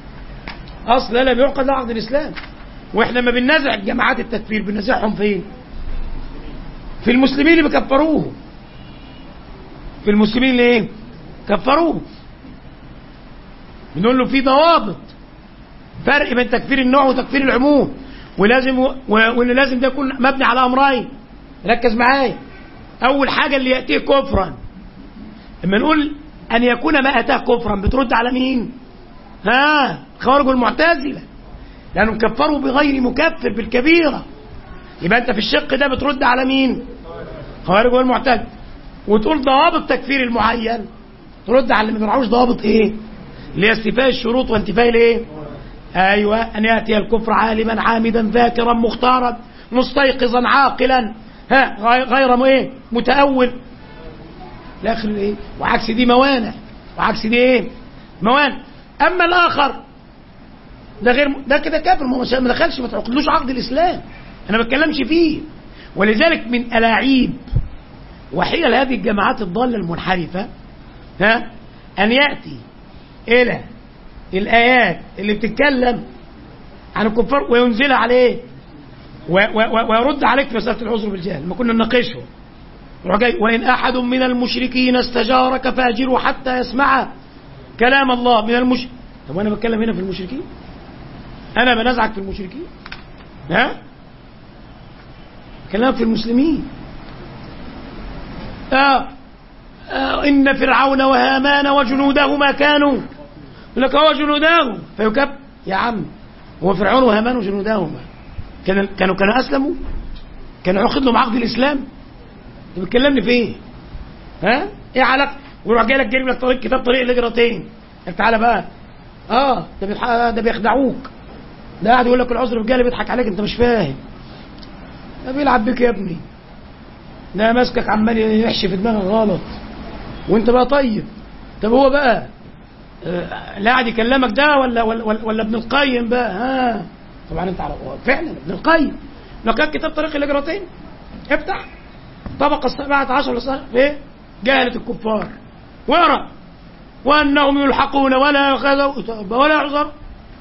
B: اصل لم يعقد له عقد الاسلام. واحنا ما بننازع جماعات التكفير، بننازعهم فين؟ في المسلمين اللي بكفروه، في المسلمين اللي ايه؟ كفروه. بنقول له في ضوابط، فرق بين تكفير النوع وتكفير العموم، ولازم وان لازم ده يكون مبني على امرين. ركز معايا. اول حاجه اللي ياتيه كفرا، لما نقول ان يكون ما اتاه كفرا بترد على مين؟ خوارج المعتزله، لانهم كفروا بغير مكفر بالكبيره. يبقى انت في الشق ده بترد على مين؟ خوارج والمعتزله. وتقول ضوابط تكفير المعين، ترد على اللي ما بيراعوش ضوابط ايه؟ اللي هي استيفاء الشروط وانتفاء الايه؟ ايوه، ان ياتي الكفر عالما عامدا ذاكرا مختارا مستيقظا عاقلا غير ايه؟ متأول لاخر ايه؟ وعكس دي موانع، وعكس دي ايه؟ موانع. اما الاخر ده غير، ده كده كافر، ما دخلش، ما تعقدلوش عقد الاسلام، انا ما بتكلمش فيه. ولذلك من الاعيب وحيل هذه الجماعات الضاله المنحرفه ان ياتي الى الايات اللي بتتكلم عن الكفار وينزلها عليه ويرد عليك في مساله العذر بالجهل. ما كنا نناقشه وان احد من المشركين استجارك فاجره حتى يسمع كلام الله من طب وانا بتكلم هنا في المشركين؟ انا بنزعك في المشركين؟ كلام في المسلمين. إن فرعون وهامان وجنودهما كانوا لك هو جنودهم فيكب. يا عم، هو فرعون وهامان وجنودهما كانوا أسلموا؟ كانوا عقد لهم عقد الإسلام؟ انت بتكلمني في ايه؟ ها؟ ايه علاقه؟ ويروح جاي لك جايب لك طريق كتاب طريق الهجرتين. طب تعالى بقى. ده بيخدعوك. ده قاعد يقول لك العذر الرجالي بيضحك عليك، انت مش فاهم. ده بيلعب بيك يا ابني. ده ماسكك عمال يحشي في دماغك غلط. وانت بقى طيب. طب هو بقى لا قاعد يكلمك ده ولا ابن القيم بقى؟ ها طبعا انت على فعلا ابن القيم. لو كان كتاب طريق الهجرتين افتح طبقه 17 ايه؟ جهله الكفار واقرا وانهم يلحقون ولا يخذوا ولا يعذر.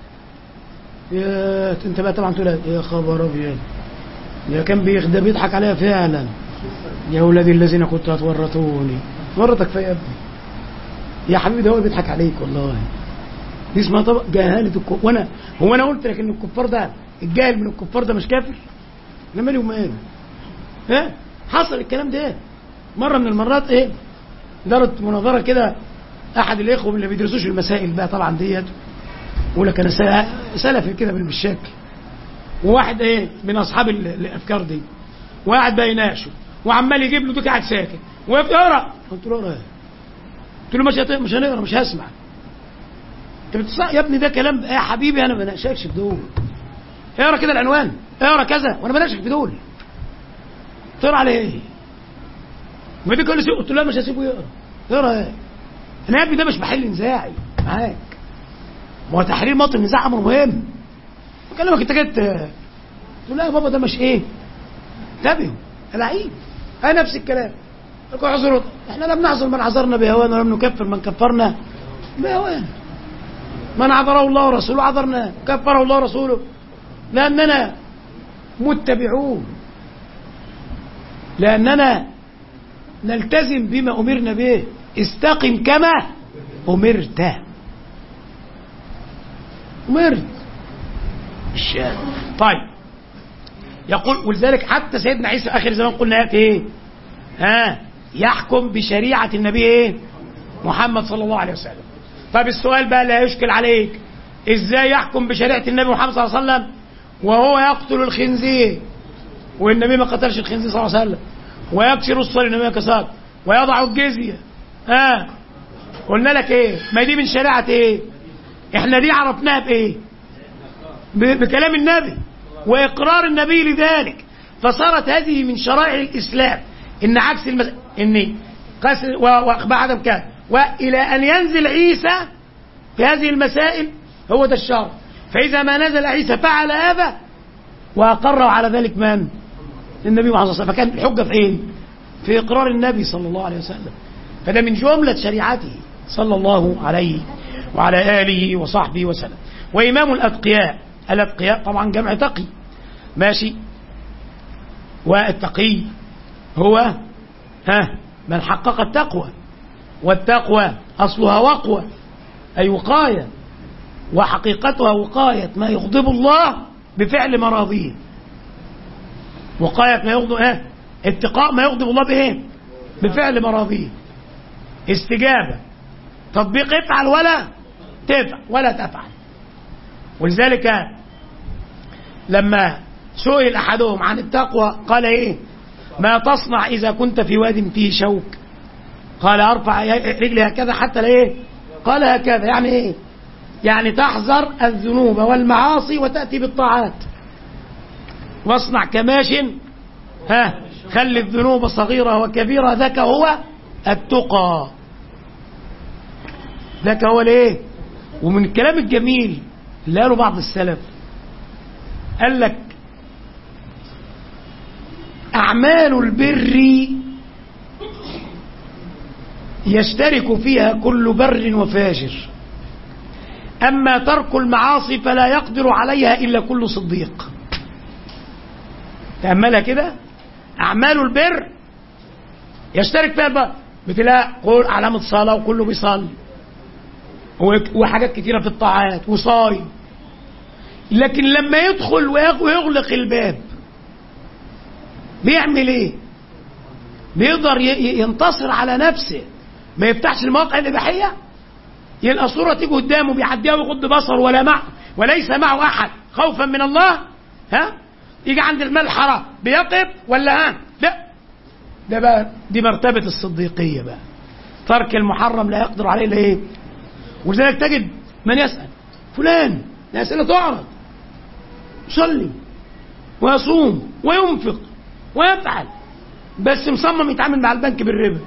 B: يا انت بقى طبعا تقول يا خبر ابيض، يا كان بيخدم بيضحك عليها فعلا. يا اولادي الذين كنتوا هتورطوني، ورطك في يا ابني يا حبيبي، ده هو بيضحك عليك والله. دي اسمها طبق جهاله الكفار. وانا قلت لك ان الكفار ده الجاهل من الكفار ده مش كافر؟ انا مالي وماله؟ ها حصل الكلام ده مره من المرات. ايه دارت مناظره كده، احد الاخوه اللي بيدرسوش المسائل بقى طبعا ديت يقول لك انا سلفي كده بالشكل، وواحد ايه من اصحاب الافكار دي وقاعد بقى يناقشه وعمال يجيب له ديك قاعد ساكت ويقرا. قلت له اقرا. قلت له مش هنقرا، مش هسمع. انت يا ابني ده كلام يا حبيبي، انا ما بناقشكش في دول. اقرا كده العنوان، اقرا كذا، وانا بناقشك في دول. تقرا على ايه؟ ما دي كل شيء. قلت له مش هسيبه يقرا. اقرا ايه؟ انا يا ابني ده مش محل نزاعي معاك. ما هو تحرير موطن النزاع امر مهم. بكلمك انت جيت تقول لا يا بابا ده مش ايه؟ انتبهوا العيب. انا نفس الكلام. اعذروا، احنا لم نعذر من عذرنا بهوانا ولم نكفر من كفرنا بهوانا. من عذره الله ورسوله عذرناه، كفره الله ورسوله، لاننا متبعون، لاننا نلتزم بما امرنا به. استقم كما امرت. طيب يقول ولذلك حتى سيدنا عيسى اخر زمان قلنا ياتي ايه؟ يحكم بشريعه النبي ايه؟ محمد صلى الله عليه وسلم. طيب السؤال بقى لا يشكل عليك، ازاي يحكم بشريعه النبي محمد صلى الله عليه وسلم وهو يقتل الخنزير والنبي ما قتلش الخنزير صلى الله عليه وسلم، ويكسر الصليب النبي ما كسر، ويضع الجزيه؟ قلنا لك ايه؟ ما دي من شريعه ايه؟ احنا دي عرفناها بايه؟ بكلام النبي واقرار النبي لذلك، فصارت هذه من شرائع الاسلام. ان عكس ان قسر واخبار عدم كان والى ان ينزل عيسى في هذه المسائل هو ده الشرع. فاذا ما نزل عيسى فعل هذا واقر على ذلك من؟ النبي محمد صلى الله عليه وسلم. فكان الحجه في ايه؟ في اقرار النبي صلى الله عليه وسلم. فده من جمله شريعته صلى الله عليه وعلى اله وصحبه وسلم. وامام الاتقياء طبعا جمع تقي ماشي، والتقي هو من حقق التقوى، والتقوى اصلها وقوة اي وقاية، وحقيقتها وقاية ما يغضب الله بفعل مراضيه. وقاية ما يغضب اتقاء ما يغضب الله به بفعل مراضيه. استجابة تطبيق افعل ولا تفعل. ولذلك لما سئل احدهم عن التقوى قال ايه؟ ما تصنع اذا كنت في واد فيه شوك؟ قال ارفع رجلي هكذا حتى لا ايه؟ قال هكذا. يعني ايه؟ يعني تحذر الذنوب والمعاصي وتأتي بالطاعات. واصنع كماش خلي الذنوب صغيرة وكبيرة، ذاك هو التقى. ذاك هو الايه؟ ومن الكلام الجميل اللي قاله بعض السلف قال لك أعمال البر يشترك فيها كل بر وفاجر، أما ترك المعاصي فلا يقدر عليها إلا كل صديق. تأملها كده، أعمال البر يشترك فيها البر، بتلاقي قول علامة صلاة وكله بيصلي وحاجات كتيرة في الطاعات وصايم، لكن لما يدخل ويغلق الباب بيعمل ايه؟ بيقدر ينتصر على نفسه، ما يفتحش المواقع الإباحية، يلقى صورة تيجي قدامه بيعديها ويغض بصره وليس معه أحد خوفا من الله. يجي عند الملحرة بيقف ولا لا ده بقى دي مرتبة الصديقية بقى. ترك المحرم لا يقدر عليه إلا إيه؟ ولذلك تجد من يسأل فلان، الأسئلة تعرض، يصلي ويصوم وينفق ويفعل، بس مصمم يتعامل مع البنك بالربا.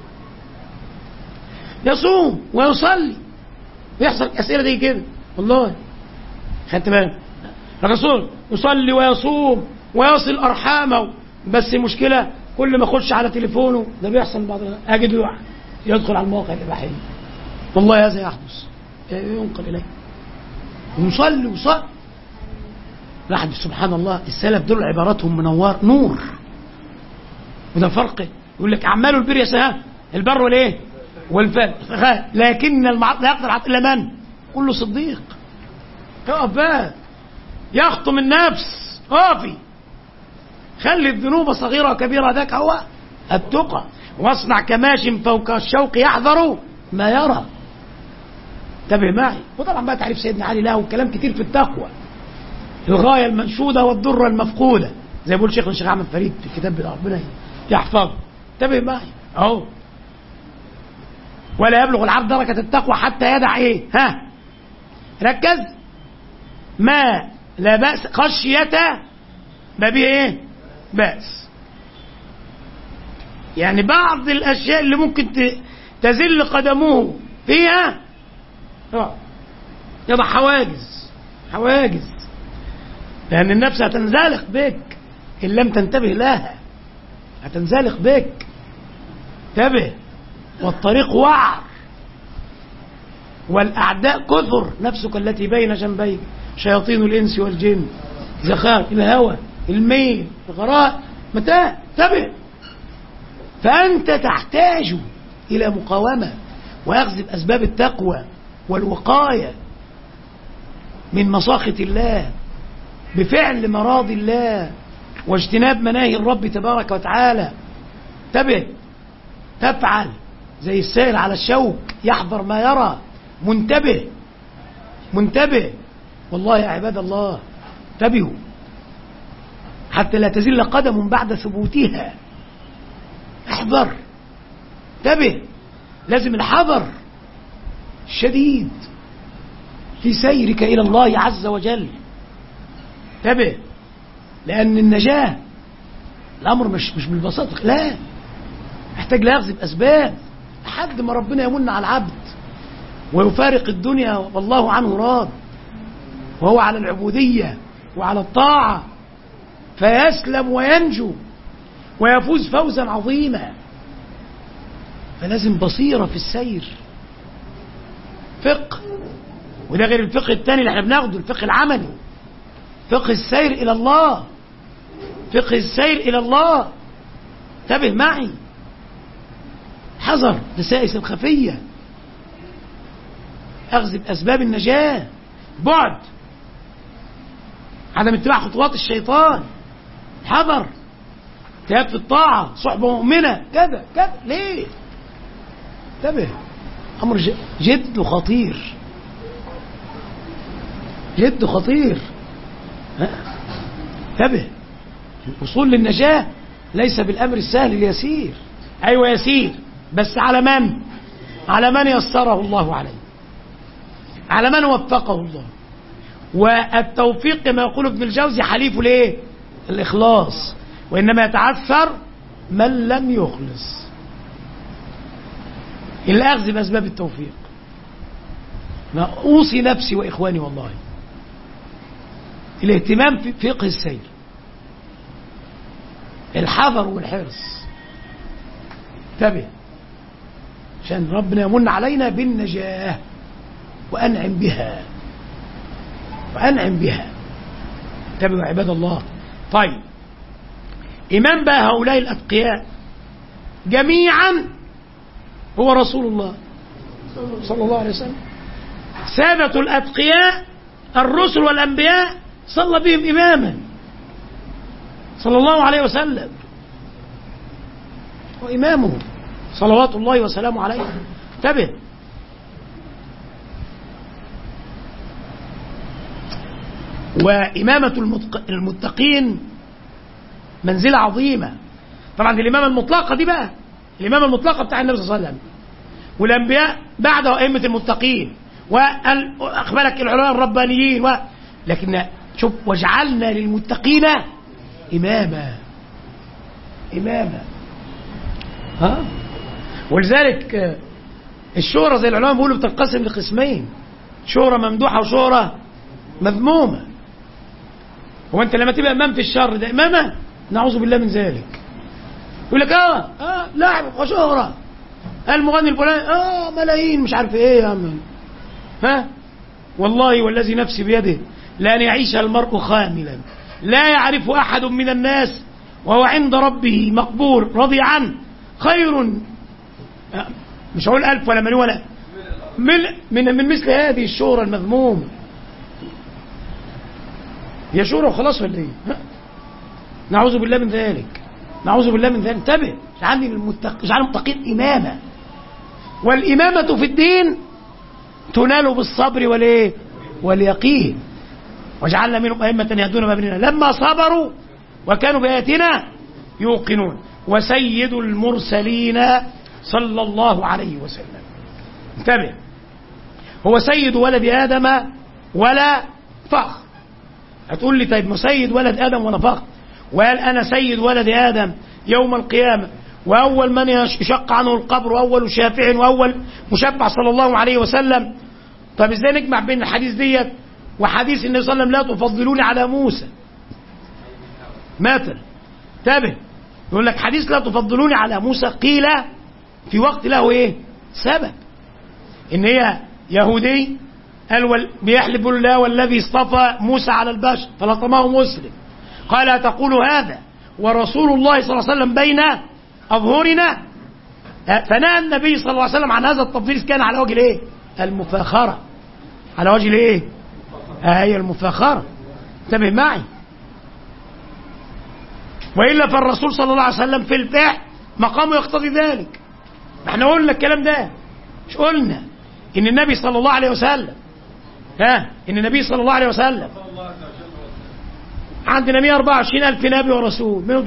B: يصوم ويصلي ويحصل أسئلة دي كده، والله خدت بالك؟ الرسول يصلي ويصوم ويصل أرحامه، بس المشكلة كل ما اخش على تليفونه ده بيحصل بعض اجد واحد يدخل على المواقع الإباحية، والله هذا يحدث، ينقل إليه ويصلي وصلي. واحد سبحان الله، السلف دول عباراتهم منور نور، وده فرق. يقول لك أعمال البر يسها البر والايه والفجر، لكن المعاصي لا يقدر الا من؟ كله صديق. تقف بقى يخطم النفس، اقفي، خلي الذنوب صغيرة وكبيرة، ذاك هو التقى. واصنع كماش فوق الشوق يحذر ما يرى. انتبه معي. وطبعا بقى تعريف سيدنا علي له كلام كتير في التقوى، الغاية المنشودة والضرة المفقودة، زي بيقول شيخنا الشيخ أحمد فريد في الكتاب بتاع ربنا يحفظه. انتبه معي اهو. ولا يبلغ العبد درجة التقوى حتى يدع ايه؟ ها ركز، ما لا بأس خشية ما به ايه؟ بأس. يعني بعض الأشياء اللي ممكن تزل قدمه فيها يضع حواجز، لأن النفس هتنزلق بك إن لم تنتبه لها، هتنزلق بك. انتبه. والطريق وعر والأعداء كثر، نفسك التي بين جنبيك شياطين الإنس والجن، زخارف الهوى، الميل، الغراء، متاع. انتبه. فأنت تحتاج إلى مقاومة وأخذ بأسباب التقوى والوقاية من مساخط الله بفعل مراضي الله واجتناب مناهي الرب تبارك وتعالى. انتبه. تفعل زي السائل على الشوك يحذر ما يرى. منتبه. والله يا عباد الله انتبهوا حتى لا تزل قدم بعد ثبوتها. احذر. انتبه. لازم الحذر الشديد في سيرك إلى الله عز وجل. انتبه. لأن النجاة الأمر مش بالبساطة، لا، محتاج لأخذ بأسباب لحد ما ربنا يمن على العبد ويفارق الدنيا والله عنه راض، وهو على العبودية وعلى الطاعة، فيسلم وينجو ويفوز فوزا عظيما. فلازم بصيرة في السير، فقه. وده غير الفقه الثاني اللي احنا بناخده، الفقه العملي، فقه السير إلى الله، فقه السير إلى الله. انتبه معي. حذر دسائس الخفية، أخذ بأسباب النجاة، بعد، عدم اتباع خطوات الشيطان، حذر، اجتهاد في الطاعة، صحبة مؤمنة، كذا ليه؟ انتبه. أمر جد خطير، جد خطير. انتبه. الوصول للنجاة ليس بالأمر السهل اليسير. أيوة يسير، بس على من؟ على من يسره الله عليه، على من وفقه الله. والتوفيق كما يقول ابن الجوزي حليف ليه؟ الإخلاص. وإنما يتعثر من لم يخلص. الأخذ بأسباب التوفيق. ما أوصي نفسي وإخواني والله الاهتمام في فقه السير، الحذر والحرص. انتبه عشان ربنا يمن علينا بالنجاة وأنعم بها. انتبهوا عباد الله. طيب، إمام بقى هؤلاء الأتقياء جميعا هو رسول الله صلى الله عليه وسلم. سادة الأتقياء الرسل والأنبياء صلى بهم إماما صلى الله عليه وسلم، وإمامه صلوات الله وسلامه عليه. انتبه. وإمامة المتقين منزلة عظيمة. طبعا دي الإمامة المطلقة دي بقى، الإمامة المطلقة بتاع النبي صلى الله عليه وسلم، والأنبياء بعده أئمة المتقين، وأخبرك العلماء الربانيين لكن شوف وجعلنا للمتقين إماما. ها؟ ولذلك الشهرة زي العلماء بيقولوا بتنقسم لقسمين، شهرة ممدوحة وشهرة مذمومة. هو أنت لما تبقى إمام في الشر ده إمامة؟ نعوذ بالله من ذلك. يقول لك لاعب وشهرة، المغني الفلاني ملايين مش عارف ايه يا عم. ها والله والذي نفسي بيده لأن يعيش المرء خاملا لا يعرف أحد من الناس وهو عند ربه مقبول رضي عنه خير، مش هقول 1000 ولا مليون ولا من مثل هذه الشهرة المذمومة. هي شهرة وخلاص ولا ايه؟ نعوذ بالله من ذلك، نعوذ بالله من ذلك. انتبه، اجعل المتقين إمامة، والإمامة في الدين تنال بالصبر والايه واليقين. وجعلنا منهم أئمة يهدون بأمرنا لما صبروا وكانوا بآياتنا يوقنون. وسيد المرسلين صلى الله عليه وسلم، انتبه، هو سيد ولد آدم ولا فخر. هتقول لي طيب ما سيد ولد آدم ولا فخر، وقال أنا سيد ولد آدم يوم القيامة، وأول من يشق عنه القبر، وأول شافع، وأول مشفع صلى الله عليه وسلم. طب ازاي نجمع بين الحديث ديت وحديث النبي صلى الله عليه وسلم لا تفضلوني على موسى مثلا؟ انتبه، يقول لك حديث لا تفضلوني على موسى قيل في وقت له ايه سبب، ان هي يهودي قال بيحلف الله والذي اصطفى موسى على البشر فلطمه مسلم، قال تقول هذا ورسول الله صلى الله عليه وسلم بين أظهرنا، فنهى النبي صلى الله عليه وسلم عن هذا التفضيل كان على وجه الايه المفاخرة، على وجه الايه هي المفاخرة. انتبه معي، وإلا فالرسول صلى الله عليه وسلم في الفعل مقامه يقتضي ذلك. احنا قلنا الكلام ده، مش قلنا ان النبي صلى الله عليه وسلم ان النبي صلى الله عليه وسلم عندنا 124,000 نبي ورسول، منهم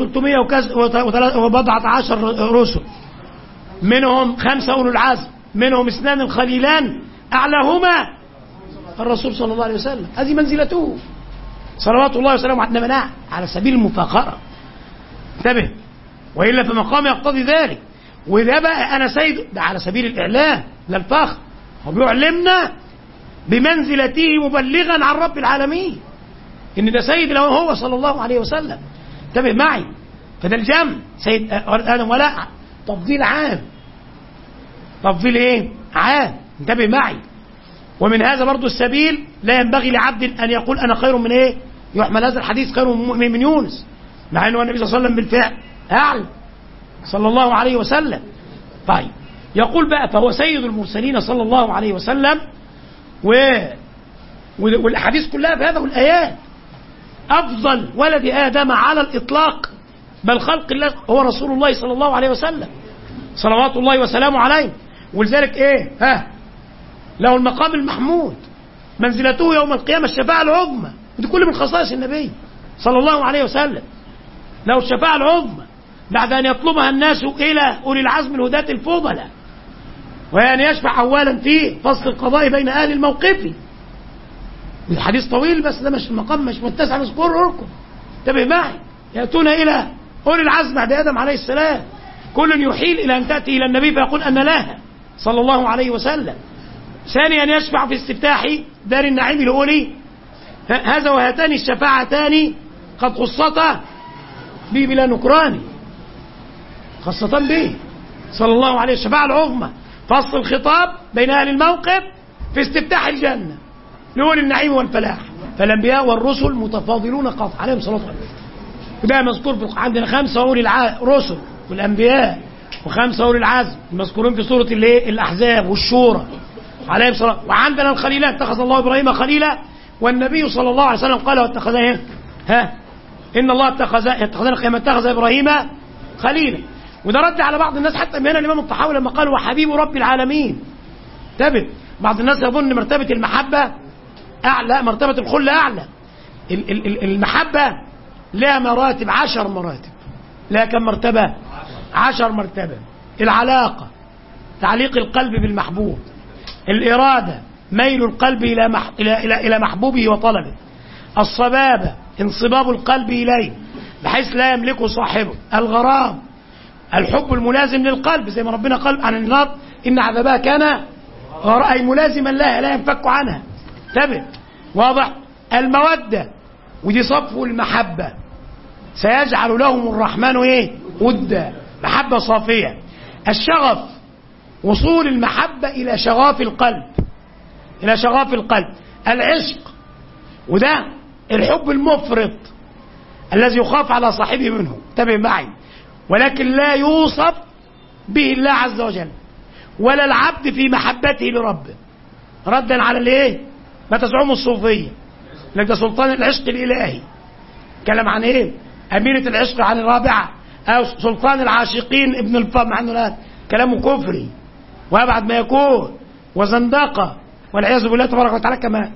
B: 314 رسل، منهم 5 أولو العزم، منهم 2 الخليلان أعلاهما الرسول صلى الله عليه وسلم. هذه منزلته صلوات الله وسلامه على سبيل المفاخرة. انتبه، وإلا فمقام يقتضي ذلك. وده بقى أنا سيد ده على سبيل الإعلام لا الفخر، هو بيعلمنا بمنزلته مبلغا عن رب العالمين ان ده سيد لو هو صلى الله عليه وسلم. انتبه معي، فده الجمع سيد آدم ولا تفضيل عام، تفضيل ايه عام. انتبه معي، ومن هذا برضو السبيل لا ينبغي لعبد ان يقول انا خير من ايه، يحمل هذا الحديث خير من يونس، مع انه النبي صلى الله عليه وسلم بالفعل اعلى صلى الله عليه وسلم. طيب يقول بقى فهو سيد المرسلين صلى الله عليه وسلم، والاحاديث كلها في هذا والايات أفضل ولد آدم على الإطلاق بل خلق الله هو رسول الله صلى الله عليه وسلم صلوات الله وسلامه عليه. ولذلك إيه له المقام المحمود، منزلته يوم القيامة الشفاعة العظمى، ودي كل من خصائص النبي صلى الله عليه وسلم، له الشفاعة العظمى بعد أن يطلبها الناس إلى أولي العزم الهداة الفضلاء، وأن يشفع أولا في فصل القضاء بين أهل الموقف. الحديث طويل بس ده مش المقام مش متسع نذكره لكم. انتبه معي، يأتون إلى أولي العزم بعد آدم عليه السلام، كل يحيل إلى أن تأتي إلى النبي فيقول أن لها صلى الله عليه وسلم. ثانيا يشفع في استفتاح دار النعيم لأولي هذا وهاتان الشفاعتان قد خصتا به بلا نكران، خاصة به صلى الله عليه الشفاعة العظمى، فصل الخطاب بين أهل الموقف في استفتاح الجنة لأولي النعيم والفلاح، فالأنبياء والرسل متفاضلون قطعا عليهم صلاة الله. وده مذكور في عندنا 5 أولي الرسل والأنبياء و5 أولي العزم المذكورين في سورة الأحزاب والشورى عليهم صلاة. وعندنا الخليلات، اتخذ الله إبراهيم خليلا، والنبي صلى الله عليه وسلم قال واتخذ إن الله اتخذنا كما اتخذ إبراهيم خليلا. وده رد على بعض الناس حتى من هنا الإمام الطحاوي لما قال وحبيب رب العالمين. انتبه، بعض الناس يظن مرتبة المحبة أعلى، مرتبة الخلة أعلى. المحبة لها مراتب، 10 مراتب لا كم مرتبة؟ 10 مرتبة. العلاقة تعليق القلب بالمحبوب، الإرادة ميل القلب إلى محبوبه وطلبه، الصبابة انصباب القلب إليه بحيث لا يملكه صاحبه، الغرام الحب الملازم للقلب زي ما ربنا قال عن النار إن عذابها كان أي ملازما لها لا ينفك عنها. انتبه، واضح؟ المودة ودي صفو المحبة، سيجعل لهم الرحمن ودا، محبة صافية. الشغف وصول المحبة إلى شغاف القلب، إلى شغاف القلب. العشق وده الحب المفرط الذي يخاف على صاحبه منه، انتبه معي، ولكن لا يوصف به الله عز وجل ولا العبد في محبته لربه، ردا على ما تزعم الصوفية لك ده سلطان العشق الإلهي. كلام عن أميرة العشق عن الرابعة، أو سلطان العاشقين ابن الفم، عنه الآن كلامه كفري وأبعد ما يكون وزندقة والعياذ بالله تبارك وتعالى، كما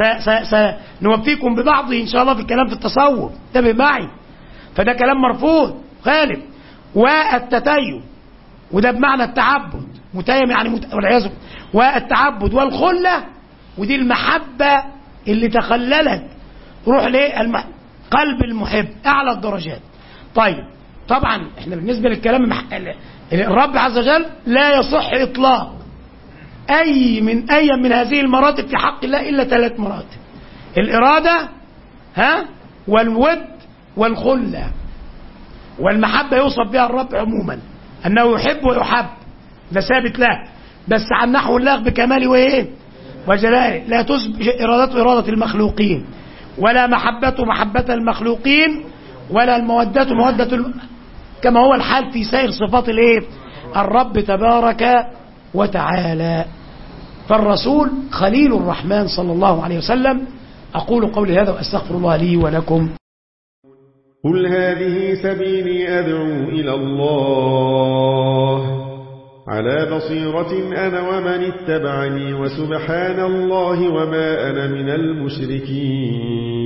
B: سنوفيكم ببعضه إن شاء الله في الكلام في التصوف، انتبه معي. فده كلام مرفوض غالب. والتتيم وده بمعنى التعبد، متيم يعني والعياذ، والتعبد والخلة ودي المحبة اللي تخللت روح قلب المحب أعلى الدرجات. طيب طبعا احنا بالنسبة للكلام الرب عز وجل لا يصح إطلاق أي من هذه المراتب في حق الله إلا 3 مراتب: الإرادة والود والخلة. والمحبة يوصف بها الرب عموما أنه يحب ويحب، ده ثابت له، بس عن نحو الله بكماله وجلاله، لا تشبه إرادته إرادة المخلوقين، ولا محبته محبة المخلوقين، ولا المودة مودة كما هو الحال في سائر صفات الرب تبارك وتعالى. فالرسول خليل الرحمن صلى الله عليه وسلم. أقول قولي هذا وأستغفر الله لي ولكم.
C: قل هذه سبيلي أدعو إلى الله على بصيرة أنا ومن اتبعني، وسبحان الله وما أنا من المشركين.